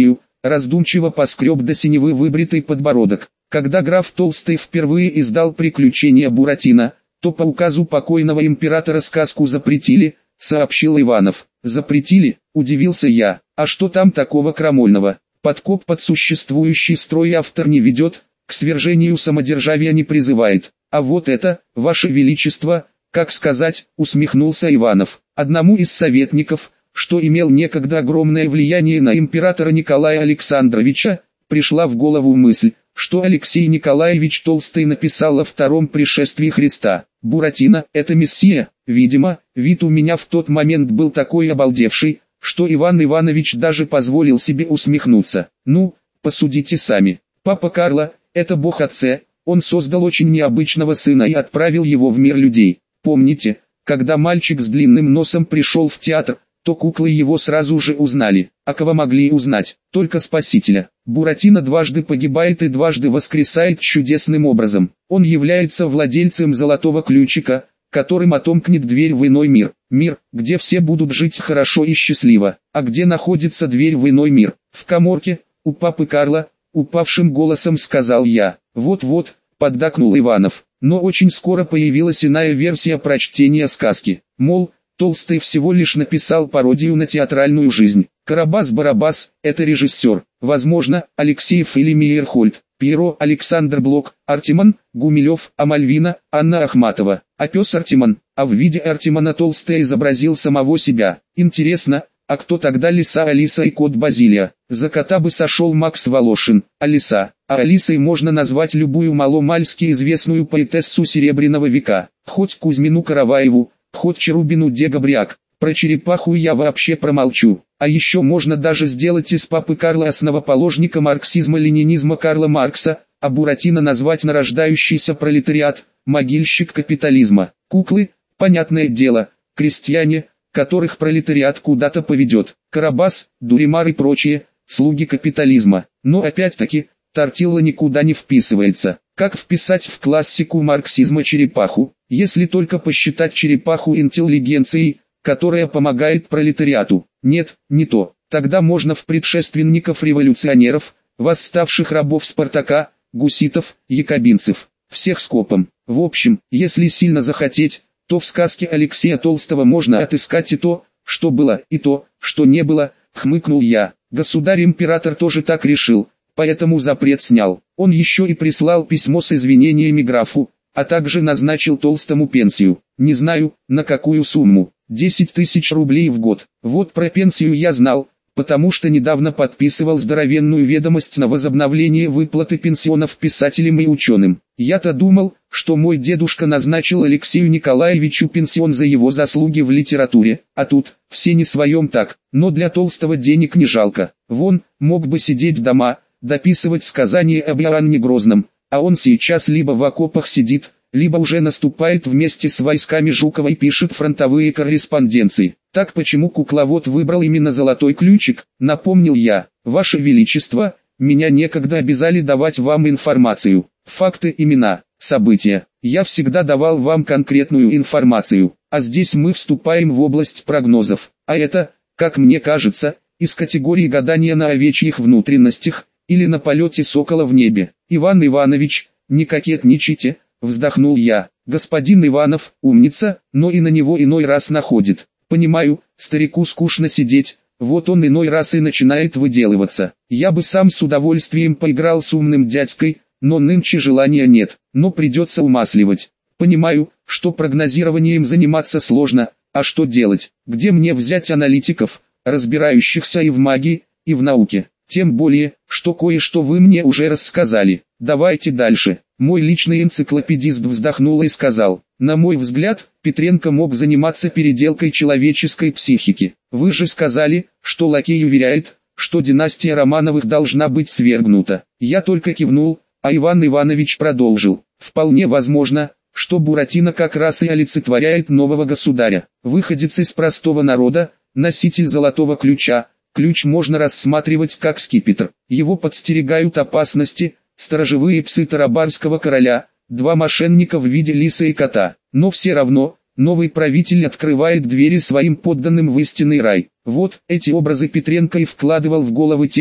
раздумчиво поскреб до синевы выбритый подбородок. Когда граф Толстый впервые издал «Приключения Буратино», то по указу покойного императора сказку запретили, сообщил Иванов. Запретили, удивился я. А что там такого крамольного? Подкоп под существующий строй автор не ведет, к свержению самодержавия не призывает. А вот это, ваше величество, как сказать, усмехнулся Иванов. Одному из советников, что имел некогда огромное влияние на императора Николая Александровича, пришла в голову мысль, что Алексей Николаевич Толстый написал о втором пришествии Христа. Буратино – это мессия. Видимо, вид у меня в тот момент был такой обалдевший, что Иван Иванович даже позволил себе усмехнуться. Ну, посудите сами. Папа Карло – это бог отце, он создал очень необычного сына и отправил его в мир людей. Помните, когда мальчик с длинным носом пришел в театр, то куклы его сразу же узнали. А кого могли узнать? Только Спасителя. Буратино дважды погибает и дважды воскресает чудесным образом. Он является владельцем золотого ключика, которым отомкнет дверь в иной мир. Мир, где все будут жить хорошо и счастливо. А где находится дверь в иной мир? В каморке, у папы Карло, упавшим голосом сказал я. Вот-вот, поддакнул Иванов. Но очень скоро появилась иная версия прочтения сказки. Мол, Толстый всего лишь написал пародию на театральную жизнь. Карабас-Барабас – это режиссер. Возможно, Алексеев или Мейерхольд. Пьеро, Александр Блок, Артемон, Гумилев, а Мальвина, Анна Ахматова. А пес Артемон, а в виде Артемона Толстый изобразил самого себя. Интересно, а кто тогда Лиса Алиса и кот Базилия? За кота бы сошел Макс Волошин, а Лиса, а Алисой можно назвать любую маломальски известную поэтессу Серебряного века. Хоть Кузьмину Караваеву, хоть Черубину де Габриак. Про черепаху я вообще промолчу. А еще можно даже сделать из папы Карла основоположника марксизма-ленинизма Карла Маркса, а Буратино назвать нарождающийся пролетариат, могильщик капитализма. Куклы, понятное дело, крестьяне, которых пролетариат куда-то поведет. Карабас, Дуримар и прочие, слуги капитализма. Но опять-таки, Тортилла никуда не вписывается. Как вписать в классику марксизма черепаху, если только посчитать черепаху интеллигенцией, которая помогает пролетариату? Нет, не то. Тогда можно в предшественников революционеров, восставших рабов Спартака, гуситов, якобинцев, всех скопом. В общем, если сильно захотеть, то в сказке Алексея Толстого можно отыскать и то, что было, и то, что не было, хмыкнул я. Государь-император тоже так решил, поэтому запрет снял. Он еще и прислал письмо с извинениями графу, а также назначил Толстому пенсию. Не знаю, на какую сумму. 10 тысяч рублей в год. Вот про пенсию я знал, потому что недавно подписывал здоровенную ведомость на возобновление выплаты пенсионов писателям и ученым. Я-то думал, что мой дедушка назначил Алексею Николаевичу пенсион за его заслуги в литературе, а тут, все не своем так, но для Толстого денег не жалко. Вон, мог бы сидеть дома, дописывать сказания об Иоанне Грозном, а он сейчас либо в окопах сидит, либо уже наступает вместе с войсками Жукова и пишет фронтовые корреспонденции. Так почему кукловод выбрал именно золотой ключик, напомнил я. Ваше Величество, меня некогда обязали давать вам информацию, факты, имена, события. Я всегда давал вам конкретную информацию, а здесь мы вступаем в область прогнозов. А это, как мне кажется, из категории гадания на овечьих внутренностях, или на полете сокола в небе. Иван Иванович, не кокетничайте, вздохнул я. Господин Иванов, умница, но и на него иной раз находит. Понимаю, старику скучно сидеть, вот он иной раз и начинает выделываться. Я бы сам с удовольствием поиграл с умным дядькой, но нынче желания нет, но придется умасливать. Понимаю, что прогнозированием заниматься сложно, а что делать? Где мне взять аналитиков, разбирающихся и в магии, и в науке? Тем более, что кое-что вы мне уже рассказали. Давайте дальше. Мой личный энциклопедист вздохнул и сказал: на мой взгляд, Петренко мог заниматься переделкой человеческой психики. Вы же сказали, что лакей уверяет, что династия Романовых должна быть свергнута. Я только кивнул, а Иван Иванович продолжил: вполне возможно, что Буратино как раз и олицетворяет нового государя. Выходец из простого народа, носитель золотого ключа. Ключ можно рассматривать как скипетр. Его подстерегают опасности, сторожевые псы Тарабарского короля, два мошенника в виде лиса и кота. Но все равно, новый правитель открывает двери своим подданным в истинный рай. Вот эти образы Петренко и вкладывал в головы тех,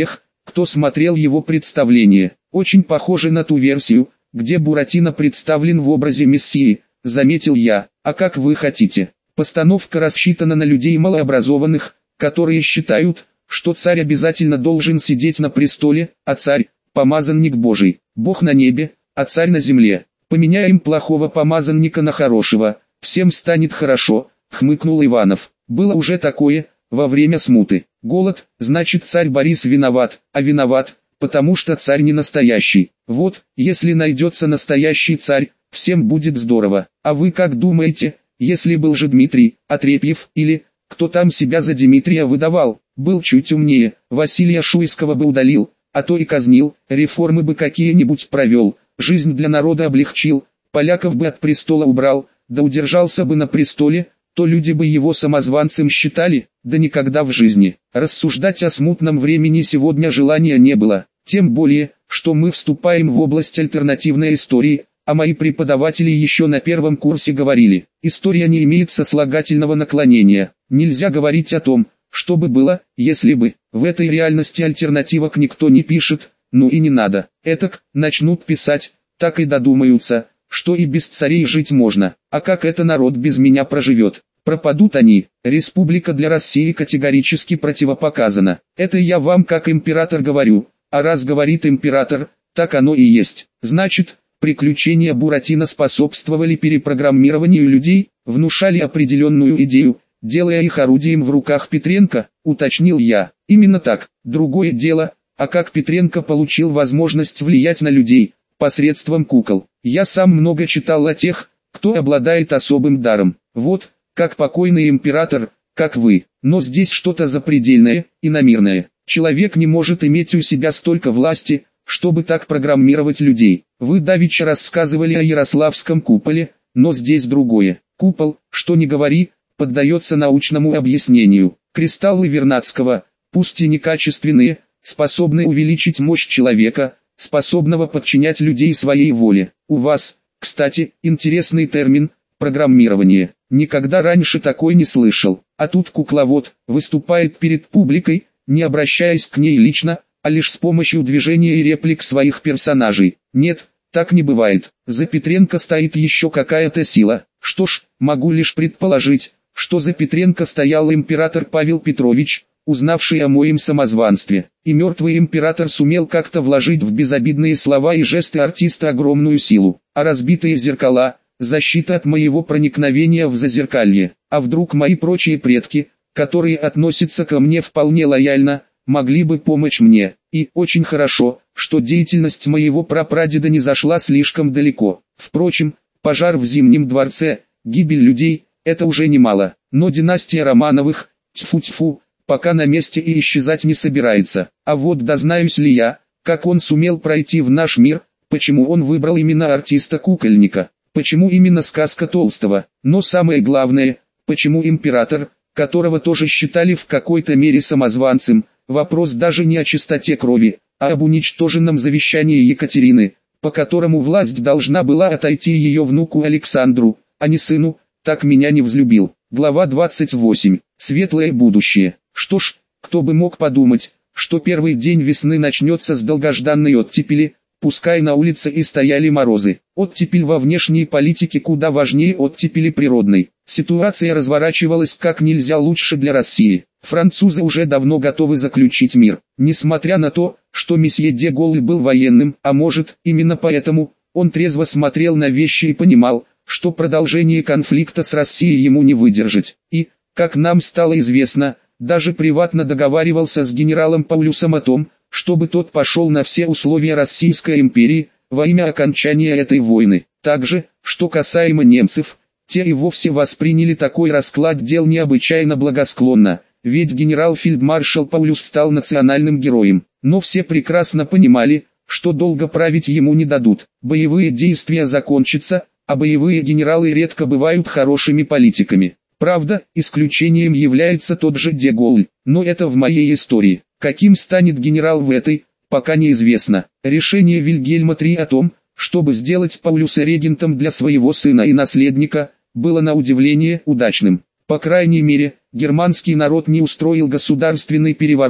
кто смотрел его представление. Очень похоже на ту версию, где Буратино представлен в образе мессии, заметил я. А как вы хотите? Постановка рассчитана на людей малообразованных, которые считают, что царь обязательно должен сидеть на престоле, а царь – помазанник Божий, Бог на небе, а царь на земле. Поменяем плохого помазанника на хорошего, всем станет хорошо, хмыкнул Иванов. Было уже такое, во время смуты. Голод, значит царь Борис виноват, а виноват, потому что царь не настоящий. Вот, если найдется настоящий царь, всем будет здорово. А вы как думаете, если был же Дмитрий, Отрепьев, или, кто там себя за Дмитрия выдавал, был чуть умнее, Василия Шуйского бы удалил, а то и казнил, реформы бы какие-нибудь провел, жизнь для народа облегчил, поляков бы от престола убрал, да удержался бы на престоле, то люди бы его самозванцем считали, да никогда в жизни. Рассуждать о смутном времени сегодня желания не было, тем более, что мы вступаем в область альтернативной истории, а мои преподаватели еще на первом курсе говорили, история не имеет сослагательного наклонения, нельзя говорить о том, что бы было, если бы. В этой реальности альтернативок никто не пишет, ну и не надо. Этак, начнут писать, так и додумаются, что и без царей жить можно. А как это народ без меня проживет? Пропадут они. Республика для России категорически противопоказана. Это я вам как император говорю, а раз говорит император, так оно и есть. Значит, приключения Буратино способствовали перепрограммированию людей, внушали определенную идею, делая их орудием в руках Петренко, уточнил я. Именно так, другое дело, а как Петренко получил возможность влиять на людей, посредством кукол. Я сам много читал о тех, кто обладает особым даром. Вот, как покойный император, как вы. Но здесь что-то запредельное, иномирное. Человек не может иметь у себя столько власти, чтобы так программировать людей. Вы давеча рассказывали о Ярославском куполе, но здесь другое. Купол, что ни говори, поддается научному объяснению. Кристаллы Вернадского, пусть и некачественные, способны увеличить мощь человека, способного подчинять людей своей воле. У вас, кстати, интересный термин – программирование. Никогда раньше такой не слышал. А тут кукловод выступает перед публикой, не обращаясь к ней лично, а лишь с помощью движения и реплик своих персонажей. Нет, так не бывает. За Петренко стоит еще какая-то сила. Что ж, могу лишь предположить, что за Петренко стоял император Павел Петрович, узнавший о моем самозванстве. И мертвый император сумел как-то вложить в безобидные слова и жесты артиста огромную силу. А разбитые зеркала – защита от моего проникновения в зазеркалье. А вдруг мои прочие предки, которые относятся ко мне вполне лояльно, могли бы помочь мне. И очень хорошо, что деятельность моего прапрадеда не зашла слишком далеко. Впрочем, пожар в Зимнем дворце, гибель людей – это уже немало. Но династия Романовых, тьфу-тьфу, пока на месте и исчезать не собирается. А вот дознаюсь ли я, как он сумел пройти в наш мир, почему он выбрал именно артиста-кукольника, почему именно сказка Толстого. Но самое главное, почему император, которого тоже считали в какой-то мере самозванцем, вопрос даже не о чистоте крови, а об уничтоженном завещании Екатерины, по которому власть должна была отойти ее внуку Александру, а не сыну, так меня не взлюбил. Глава 28. Светлое будущее. Что ж, кто бы мог подумать, что первый день весны начнется с долгожданной оттепели, пускай на улице и стояли морозы. Оттепель во внешней политике куда важнее оттепели природной. Ситуация разворачивалась как нельзя лучше для России. Французы уже давно готовы заключить мир. Несмотря на то, что месье де Голль был военным, а может, именно поэтому, он трезво смотрел на вещи и понимал, что продолжение конфликта с Россией ему не выдержать. И, как нам стало известно, даже приватно договаривался с генералом Паулюсом о том, чтобы тот пошел на все условия Российской империи, во имя окончания этой войны. Также, что касаемо немцев, те и вовсе восприняли такой расклад дел необычайно благосклонно, ведь генерал-фельдмаршал Паулюс стал национальным героем. Но все прекрасно понимали, что долго править ему не дадут. Боевые действия закончатся, а боевые генералы редко бывают хорошими политиками. Правда, исключением является тот же де Голль, но это в моей истории. Каким станет генерал в этой, пока неизвестно. Решение Вильгельма III о том, чтобы сделать Паулюса регентом для своего сына и наследника, было на удивление удачным. По крайней мере, германский народ не устроил государственный переворот,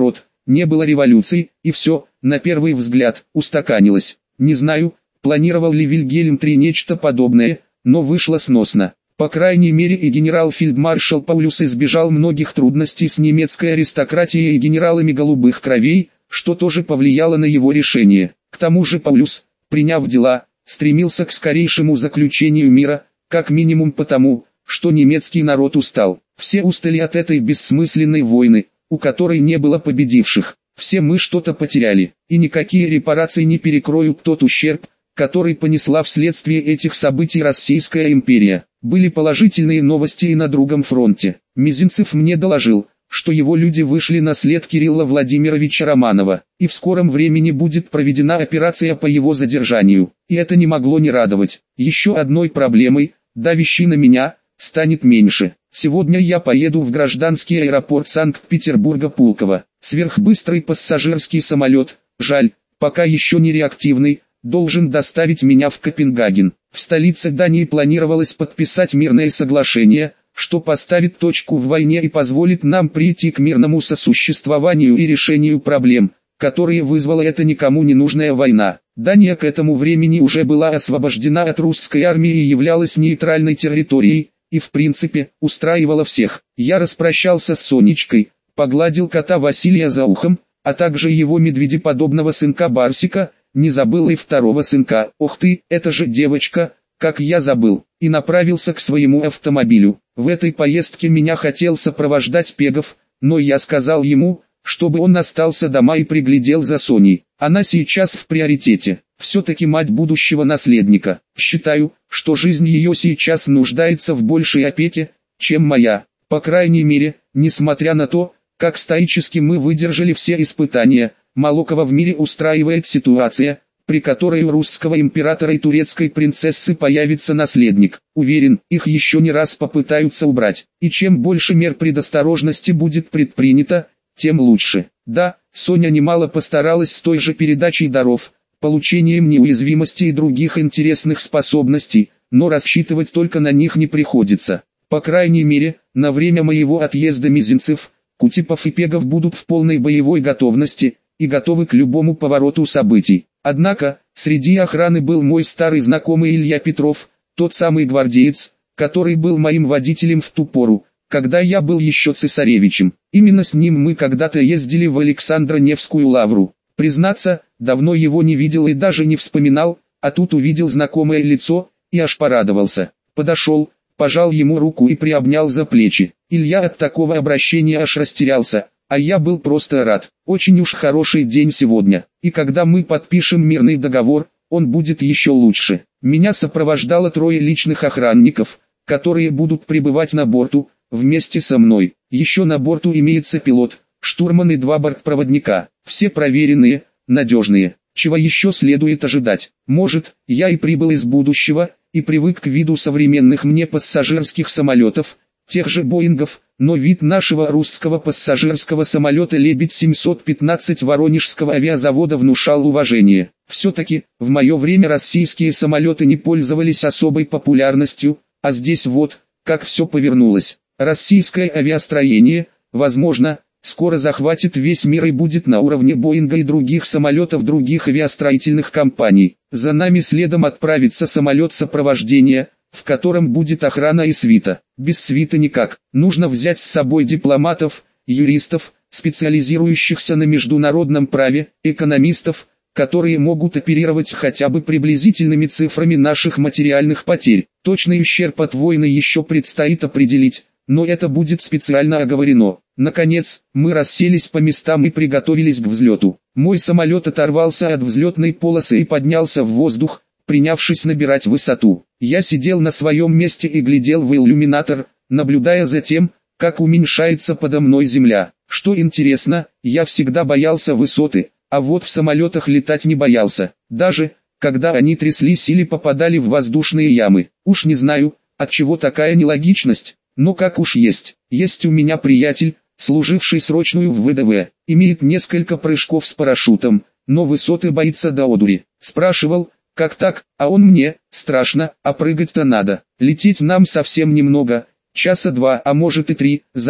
не было революции, и все, на первый взгляд, устаканилось. Не знаю, планировал ли Вильгельм III нечто подобное, но вышло сносно. По крайней мере и генерал-фельдмаршал Паулюс избежал многих трудностей с немецкой аристократией и генералами голубых кровей, что тоже повлияло на его решение. К тому же Паулюс, приняв дела, стремился к скорейшему заключению мира, как минимум потому, что немецкий народ устал. Все устали от этой бессмысленной войны, у которой не было победивших. Все мы что-то потеряли, и никакие репарации не перекроют тот ущерб, который понесла вследствие этих событий Российская империя. Были положительные новости и на другом фронте. Мизинцев мне доложил, что его люди вышли на след Кирилла Владимировича Романова, и в скором времени будет проведена операция по его задержанию. И это не могло не радовать. Еще одной проблемой, давящей на меня, станет меньше. Сегодня я поеду в гражданский аэропорт Санкт-Петербурга Пулково. Сверхбыстрый пассажирский самолет, жаль, пока еще не реактивный, должен доставить меня в Копенгаген. В столице Дании планировалось подписать мирное соглашение, что поставит точку в войне и позволит нам прийти к мирному сосуществованию и решению проблем, которые вызвала эта никому не нужная война. Дания к этому времени уже была освобождена от русской армии и являлась нейтральной территорией, и в принципе, устраивала всех. Я распрощался с Сонечкой, погладил кота Василия за ухом, а также его медведеподобного сынка Барсика, не забыл и второго сынка. Ох ты, это же девочка, как я забыл, и направился к своему автомобилю. В этой поездке меня хотел сопровождать Пегов, но я сказал ему, чтобы он остался дома и приглядел за Соней. Она сейчас в приоритете, все-таки мать будущего наследника. Считаю, что жизнь ее сейчас нуждается в большей опеке, чем моя. По крайней мере, несмотря на то, как стоически мы выдержали все испытания, мало кого в мире устраивает ситуация, при которой у русского императора и турецкой принцессы появится наследник. Уверен, их еще не раз попытаются убрать. И чем больше мер предосторожности будет предпринято, тем лучше. Да, Соня немало постаралась с той же передачей даров, получением неуязвимости и других интересных способностей, но рассчитывать только на них не приходится. По крайней мере, на время моего отъезда Мизинцев, Кутепов и Пегов будут в полной боевой готовности и готовы к любому повороту событий. Однако, среди охраны был мой старый знакомый Илья Петров, тот самый гвардеец, который был моим водителем в ту пору, когда я был еще цесаревичем. Именно с ним мы когда-то ездили в Александро-Невскую лавру. Признаться, давно его не видел и даже не вспоминал, а тут увидел знакомое лицо, и аж порадовался. Подошел, пожал ему руку и приобнял за плечи. Илья от такого обращения аж растерялся, а я был просто рад. Очень уж хороший день сегодня, и когда мы подпишем мирный договор, он будет еще лучше. Меня сопровождало 3 личных охранников, которые будут пребывать на борту, вместе со мной. Еще на борту имеется пилот, штурман и 2 бортпроводника. Все проверенные, надежные. Чего еще следует ожидать? Может, я и прибыл из будущего, и привык к виду современных мне пассажирских самолетов, тех же Боингов, но вид нашего русского пассажирского самолета Лебедь-715 Воронежского авиазавода внушал уважение. Все-таки, в мое время российские самолеты не пользовались особой популярностью, а здесь вот, как все повернулось. Российское авиастроение, возможно, скоро захватит весь мир и будет на уровне Боинга и других самолетов других авиастроительных компаний. За нами следом отправится самолет сопровождения, в котором будет охрана и свита. Без свита никак. Нужно взять с собой дипломатов, юристов, специализирующихся на международном праве, экономистов, которые могут оперировать хотя бы приблизительными цифрами наших материальных потерь. Точный ущерб от войны еще предстоит определить, но это будет специально оговорено. Наконец, мы расселись по местам и приготовились к взлету. Мой самолет оторвался от взлетной полосы и поднялся в воздух, принявшись набирать высоту. Я сидел на своем месте и глядел в иллюминатор, наблюдая за тем, как уменьшается подо мной земля. Что интересно, я всегда боялся высоты, а вот в самолетах летать не боялся, даже когда они тряслись или попадали в воздушные ямы. Уж не знаю, отчего такая нелогичность, но как уж есть. Есть у меня приятель, служивший срочную в ВДВ, имеет несколько прыжков с парашютом, но высоты боится до одури. Спрашивал, как так, а он мне: страшно, а прыгать-то надо. Лететь нам совсем немного, часа 2, а может и 3, забыл.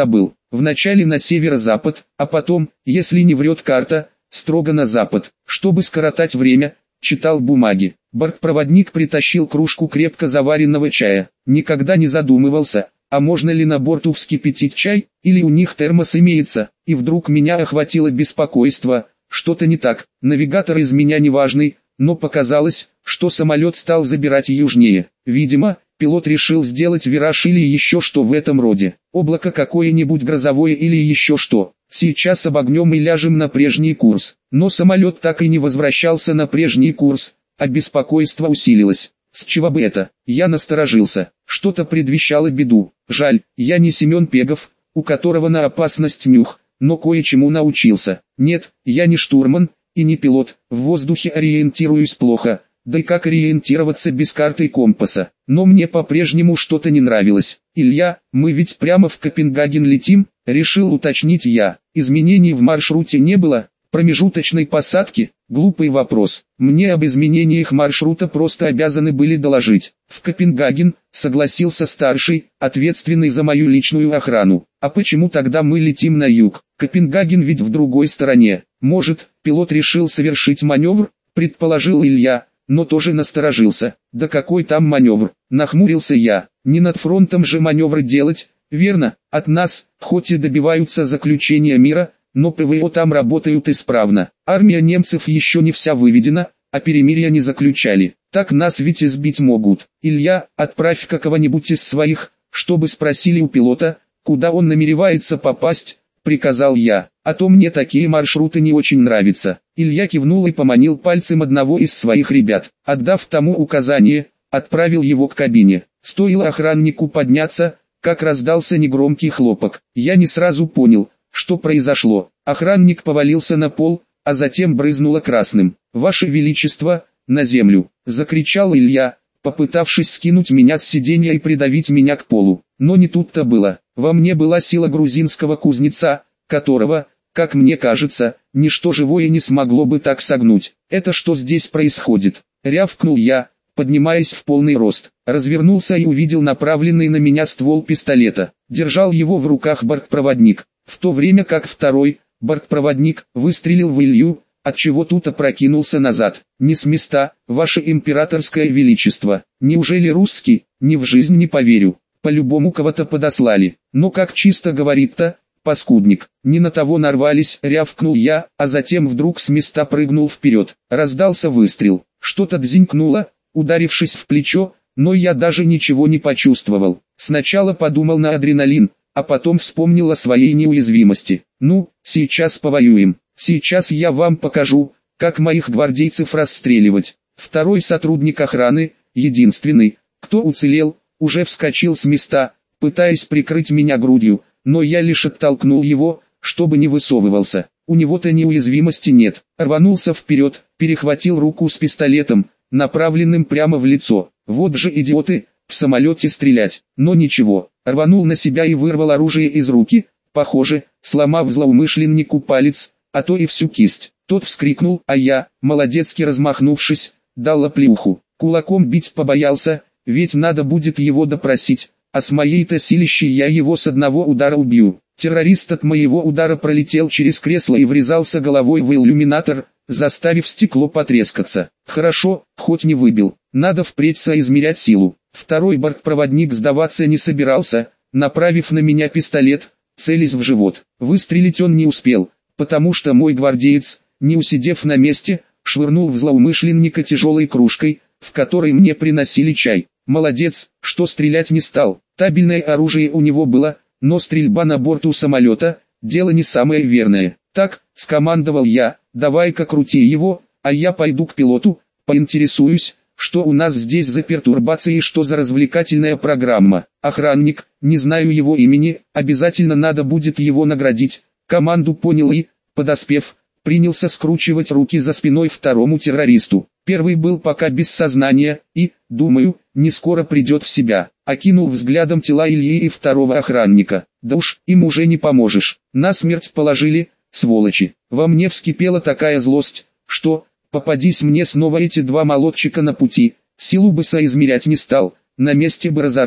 вначале на северо-запад, а потом, если не врет карта, строго на запад. Чтобы скоротать время, читал бумаги. Бортпроводник притащил кружку крепко заваренного чая. Никогда не задумывался, а можно ли на борту вскипятить чай, или у них термос имеется, и вдруг меня охватило беспокойство, что-то не так. Навигатор из меня неважный, но показалось, что самолет стал забирать южнее. Видимо, пилот решил сделать вираж или еще что в этом роде. Облако какое-нибудь грозовое или еще что. Сейчас обогнем и ляжем на прежний курс. Но самолет так и не возвращался на прежний курс, а беспокойство усилилось. С чего бы это? Я насторожился. Что-то предвещало беду. Жаль, я не Семен Пегов, у которого на опасность нюх, но кое-чему научился. Нет, я не штурман и не пилот, в воздухе ориентируюсь плохо, да и как ориентироваться без карты и компаса. Но мне по-прежнему что-то не нравилось. «Илья, мы ведь прямо в Копенгаген летим?» — решил уточнить я. Изменений в маршруте не было, промежуточной посадки? Глупый вопрос. Мне об изменениях маршрута просто обязаны были доложить. В Копенгаген, согласился старший, ответственный за мою личную охрану. А почему тогда мы летим на юг? Копенгаген ведь в другой стороне. Может, пилот решил совершить маневр, предположил Илья, но тоже насторожился. Да какой там маневр? Нахмурился я. Не над фронтом же маневры делать, верно? От нас, хоть и добиваются заключения мира, но ПВО там работают исправно. Армия немцев еще не вся выведена, а перемирия не заключали. Так нас ведь избить могут. Илья, отправь кого-нибудь из своих, чтобы спросили у пилота, куда он намеревается попасть, приказал я. А то мне такие маршруты не очень нравятся. Илья кивнул и поманил пальцем одного из своих ребят. Отдав тому указание, отправил его к кабине. Стоило охраннику подняться, как раздался негромкий хлопок. Я не сразу понял, что произошло. Охранник повалился на пол, а затем брызнуло красным. «Ваше Величество, на землю!» — закричал Илья, попытавшись скинуть меня с сиденья и придавить меня к полу. Но не тут-то было. Во мне была сила грузинского кузнеца, которого, как мне кажется, ничто живое не смогло бы так согнуть. «Это что здесь происходит?» — рявкнул я, поднимаясь в полный рост. Развернулся и увидел направленный на меня ствол пистолета. Держал его в руках бортпроводник, в то время как второй, бортпроводник, выстрелил в Илью, отчего тут опрокинулся назад. «Не с места, ваше императорское величество. Неужели русский? Ни в жизнь не поверю. По-любому кого-то подослали. Но как чисто говорит-то, паскудник. Не на того нарвались», — рявкнул я, а затем вдруг с места прыгнул вперед. Раздался выстрел. Что-то дзинькнуло, ударившись в плечо, но я даже ничего не почувствовал. Сначала подумал на адреналин, а потом вспомнил о своей неуязвимости. «Ну, сейчас повоюем. Сейчас я вам покажу, как моих гвардейцев расстреливать». Второй сотрудник охраны, единственный, кто уцелел, уже вскочил с места, пытаясь прикрыть меня грудью, но я лишь оттолкнул его, чтобы не высовывался. У него-то неуязвимости нет. Рванулся вперед, перехватил руку с пистолетом, направленным прямо в лицо. Вот же идиоты, в самолете стрелять. Но ничего, рванул на себя и вырвал оружие из руки, похоже, сломав злоумышленнику палец, а то и всю кисть. Тот вскрикнул, а я, молодецки размахнувшись, дал оплеуху. Кулаком бить побоялся, ведь надо будет его допросить, а с моей-то силищей я его с одного удара убью. Террорист от моего удара пролетел через кресло и врезался головой в иллюминатор, заставив стекло потрескаться. Хорошо, хоть не выбил. Надо впредь соизмерять силу. Второй бортпроводник сдаваться не собирался, направив на меня пистолет, целясь в живот. Выстрелить он не успел, потому что мой гвардеец, не усидев на месте, швырнул в злоумышленника тяжелой кружкой, в которой мне приносили чай. Молодец, что стрелять не стал. Табельное оружие у него было, но стрельба на борту самолета – дело не самое верное. «Так», – скомандовал я, – «давай-ка крути его, а я пойду к пилоту, поинтересуюсь, что у нас здесь за пертурбации и что за развлекательная программа. Охранник, не знаю его имени, обязательно надо будет его наградить». Команду понял и, подоспев, принялся скручивать руки за спиной второму террористу. Первый был пока без сознания и, думаю, не скоро придет в себя. Окинул взглядом тела Ильи и второго охранника. Да уж, им уже не поможешь. Насмерть положили, сволочи. Во мне вскипела такая злость, что, попадись мне снова эти два молодчика на пути, силу бы соизмерять не стал, на месте бы разорвал.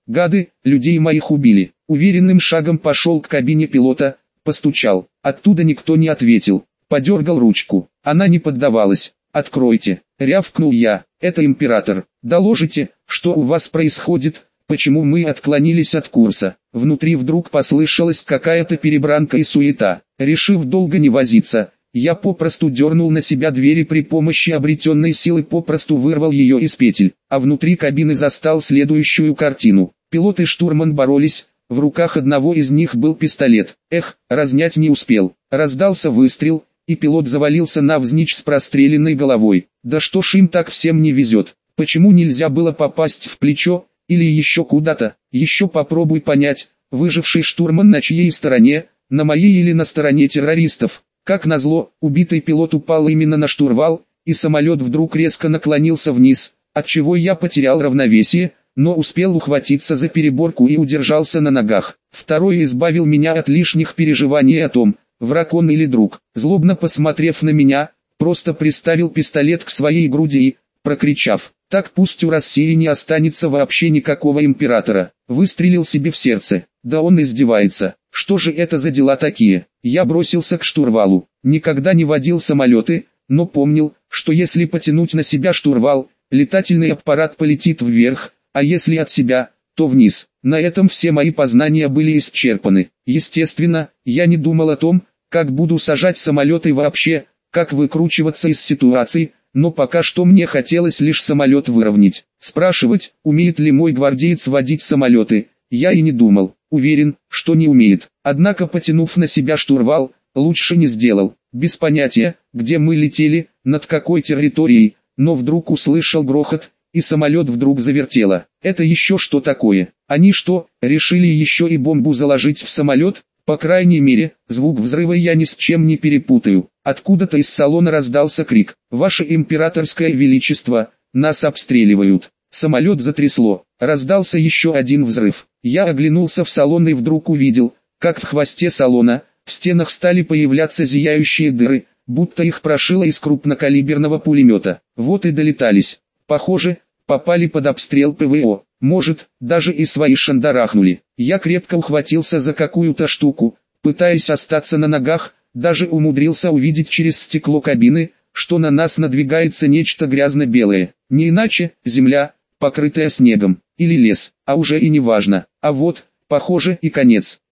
Гады, людей моих убили. Уверенным шагом пошел к кабине пилота, постучал. Оттуда никто не ответил. Подергал ручку. Она не поддавалась. «Откройте!» — рявкнул я. «Это император. Доложите, что у вас происходит, почему мы отклонились от курса». Внутри вдруг послышалась какая-то перебранка и суета. Решив долго не возиться, я попросту дернул на себя двери при помощи обретенной силы, попросту вырвал ее из петель, а внутри кабины застал следующую картину. Пилот и штурман боролись, в руках одного из них был пистолет. Разнять не успел. Раздался выстрел, и пилот завалился навзничь с простреленной головой. Да что ж им так всем не везет? Почему нельзя было попасть в плечо, или еще куда-то? Еще попробуй понять, выживший штурман на чьей стороне, на моей или на стороне террористов. Как назло, убитый пилот упал именно на штурвал, и самолет вдруг резко наклонился вниз, отчего я потерял равновесие, но успел ухватиться за переборку и удержался на ногах. Второй избавил меня от лишних переживаний о том, враг он или друг. Злобно посмотрев на меня, просто приставил пистолет к своей груди и, прокричав: «Так пусть у России не останется вообще никакого императора», выстрелил себе в сердце. Да он издевается. Что же это за дела такие? Я бросился к штурвалу. Никогда не водил самолеты, но помнил, что если потянуть на себя штурвал, летательный аппарат полетит вверх, а если от себя, то вниз. На этом все мои познания были исчерпаны. Естественно, я не думал о том, как буду сажать самолеты вообще, как выкручиваться из ситуации, но пока что мне хотелось лишь самолет выровнять. Спрашивать, умеет ли мой гвардеец водить самолеты, я и не думал. Уверен, что не умеет. Однако, потянув на себя штурвал, лучше не сделал. Без понятия, где мы летели, над какой территорией, но вдруг услышал грохот, и самолет вдруг завертело. Это еще что такое? Они что, решили еще и бомбу заложить в самолет? По крайней мере, звук взрыва я ни с чем не перепутаю. Откуда-то из салона раздался крик: «Ваше императорское величество, нас обстреливают!» Самолет затрясло. Раздался еще один взрыв. Я оглянулся в салон и вдруг увидел, как в хвосте салона, в стенах стали появляться зияющие дыры, будто их прошило из крупнокалиберного пулемета. Вот и долетались. Похоже, попали под обстрел ПВО. Может, даже и свои шандарахнули. Я крепко ухватился за какую-то штуку, пытаясь остаться на ногах, даже умудрился увидеть через стекло кабины, что на нас надвигается нечто грязно-белое. Не иначе, земля, покрытая снегом, или лес, а уже и не важно. А вот, похоже, и конец.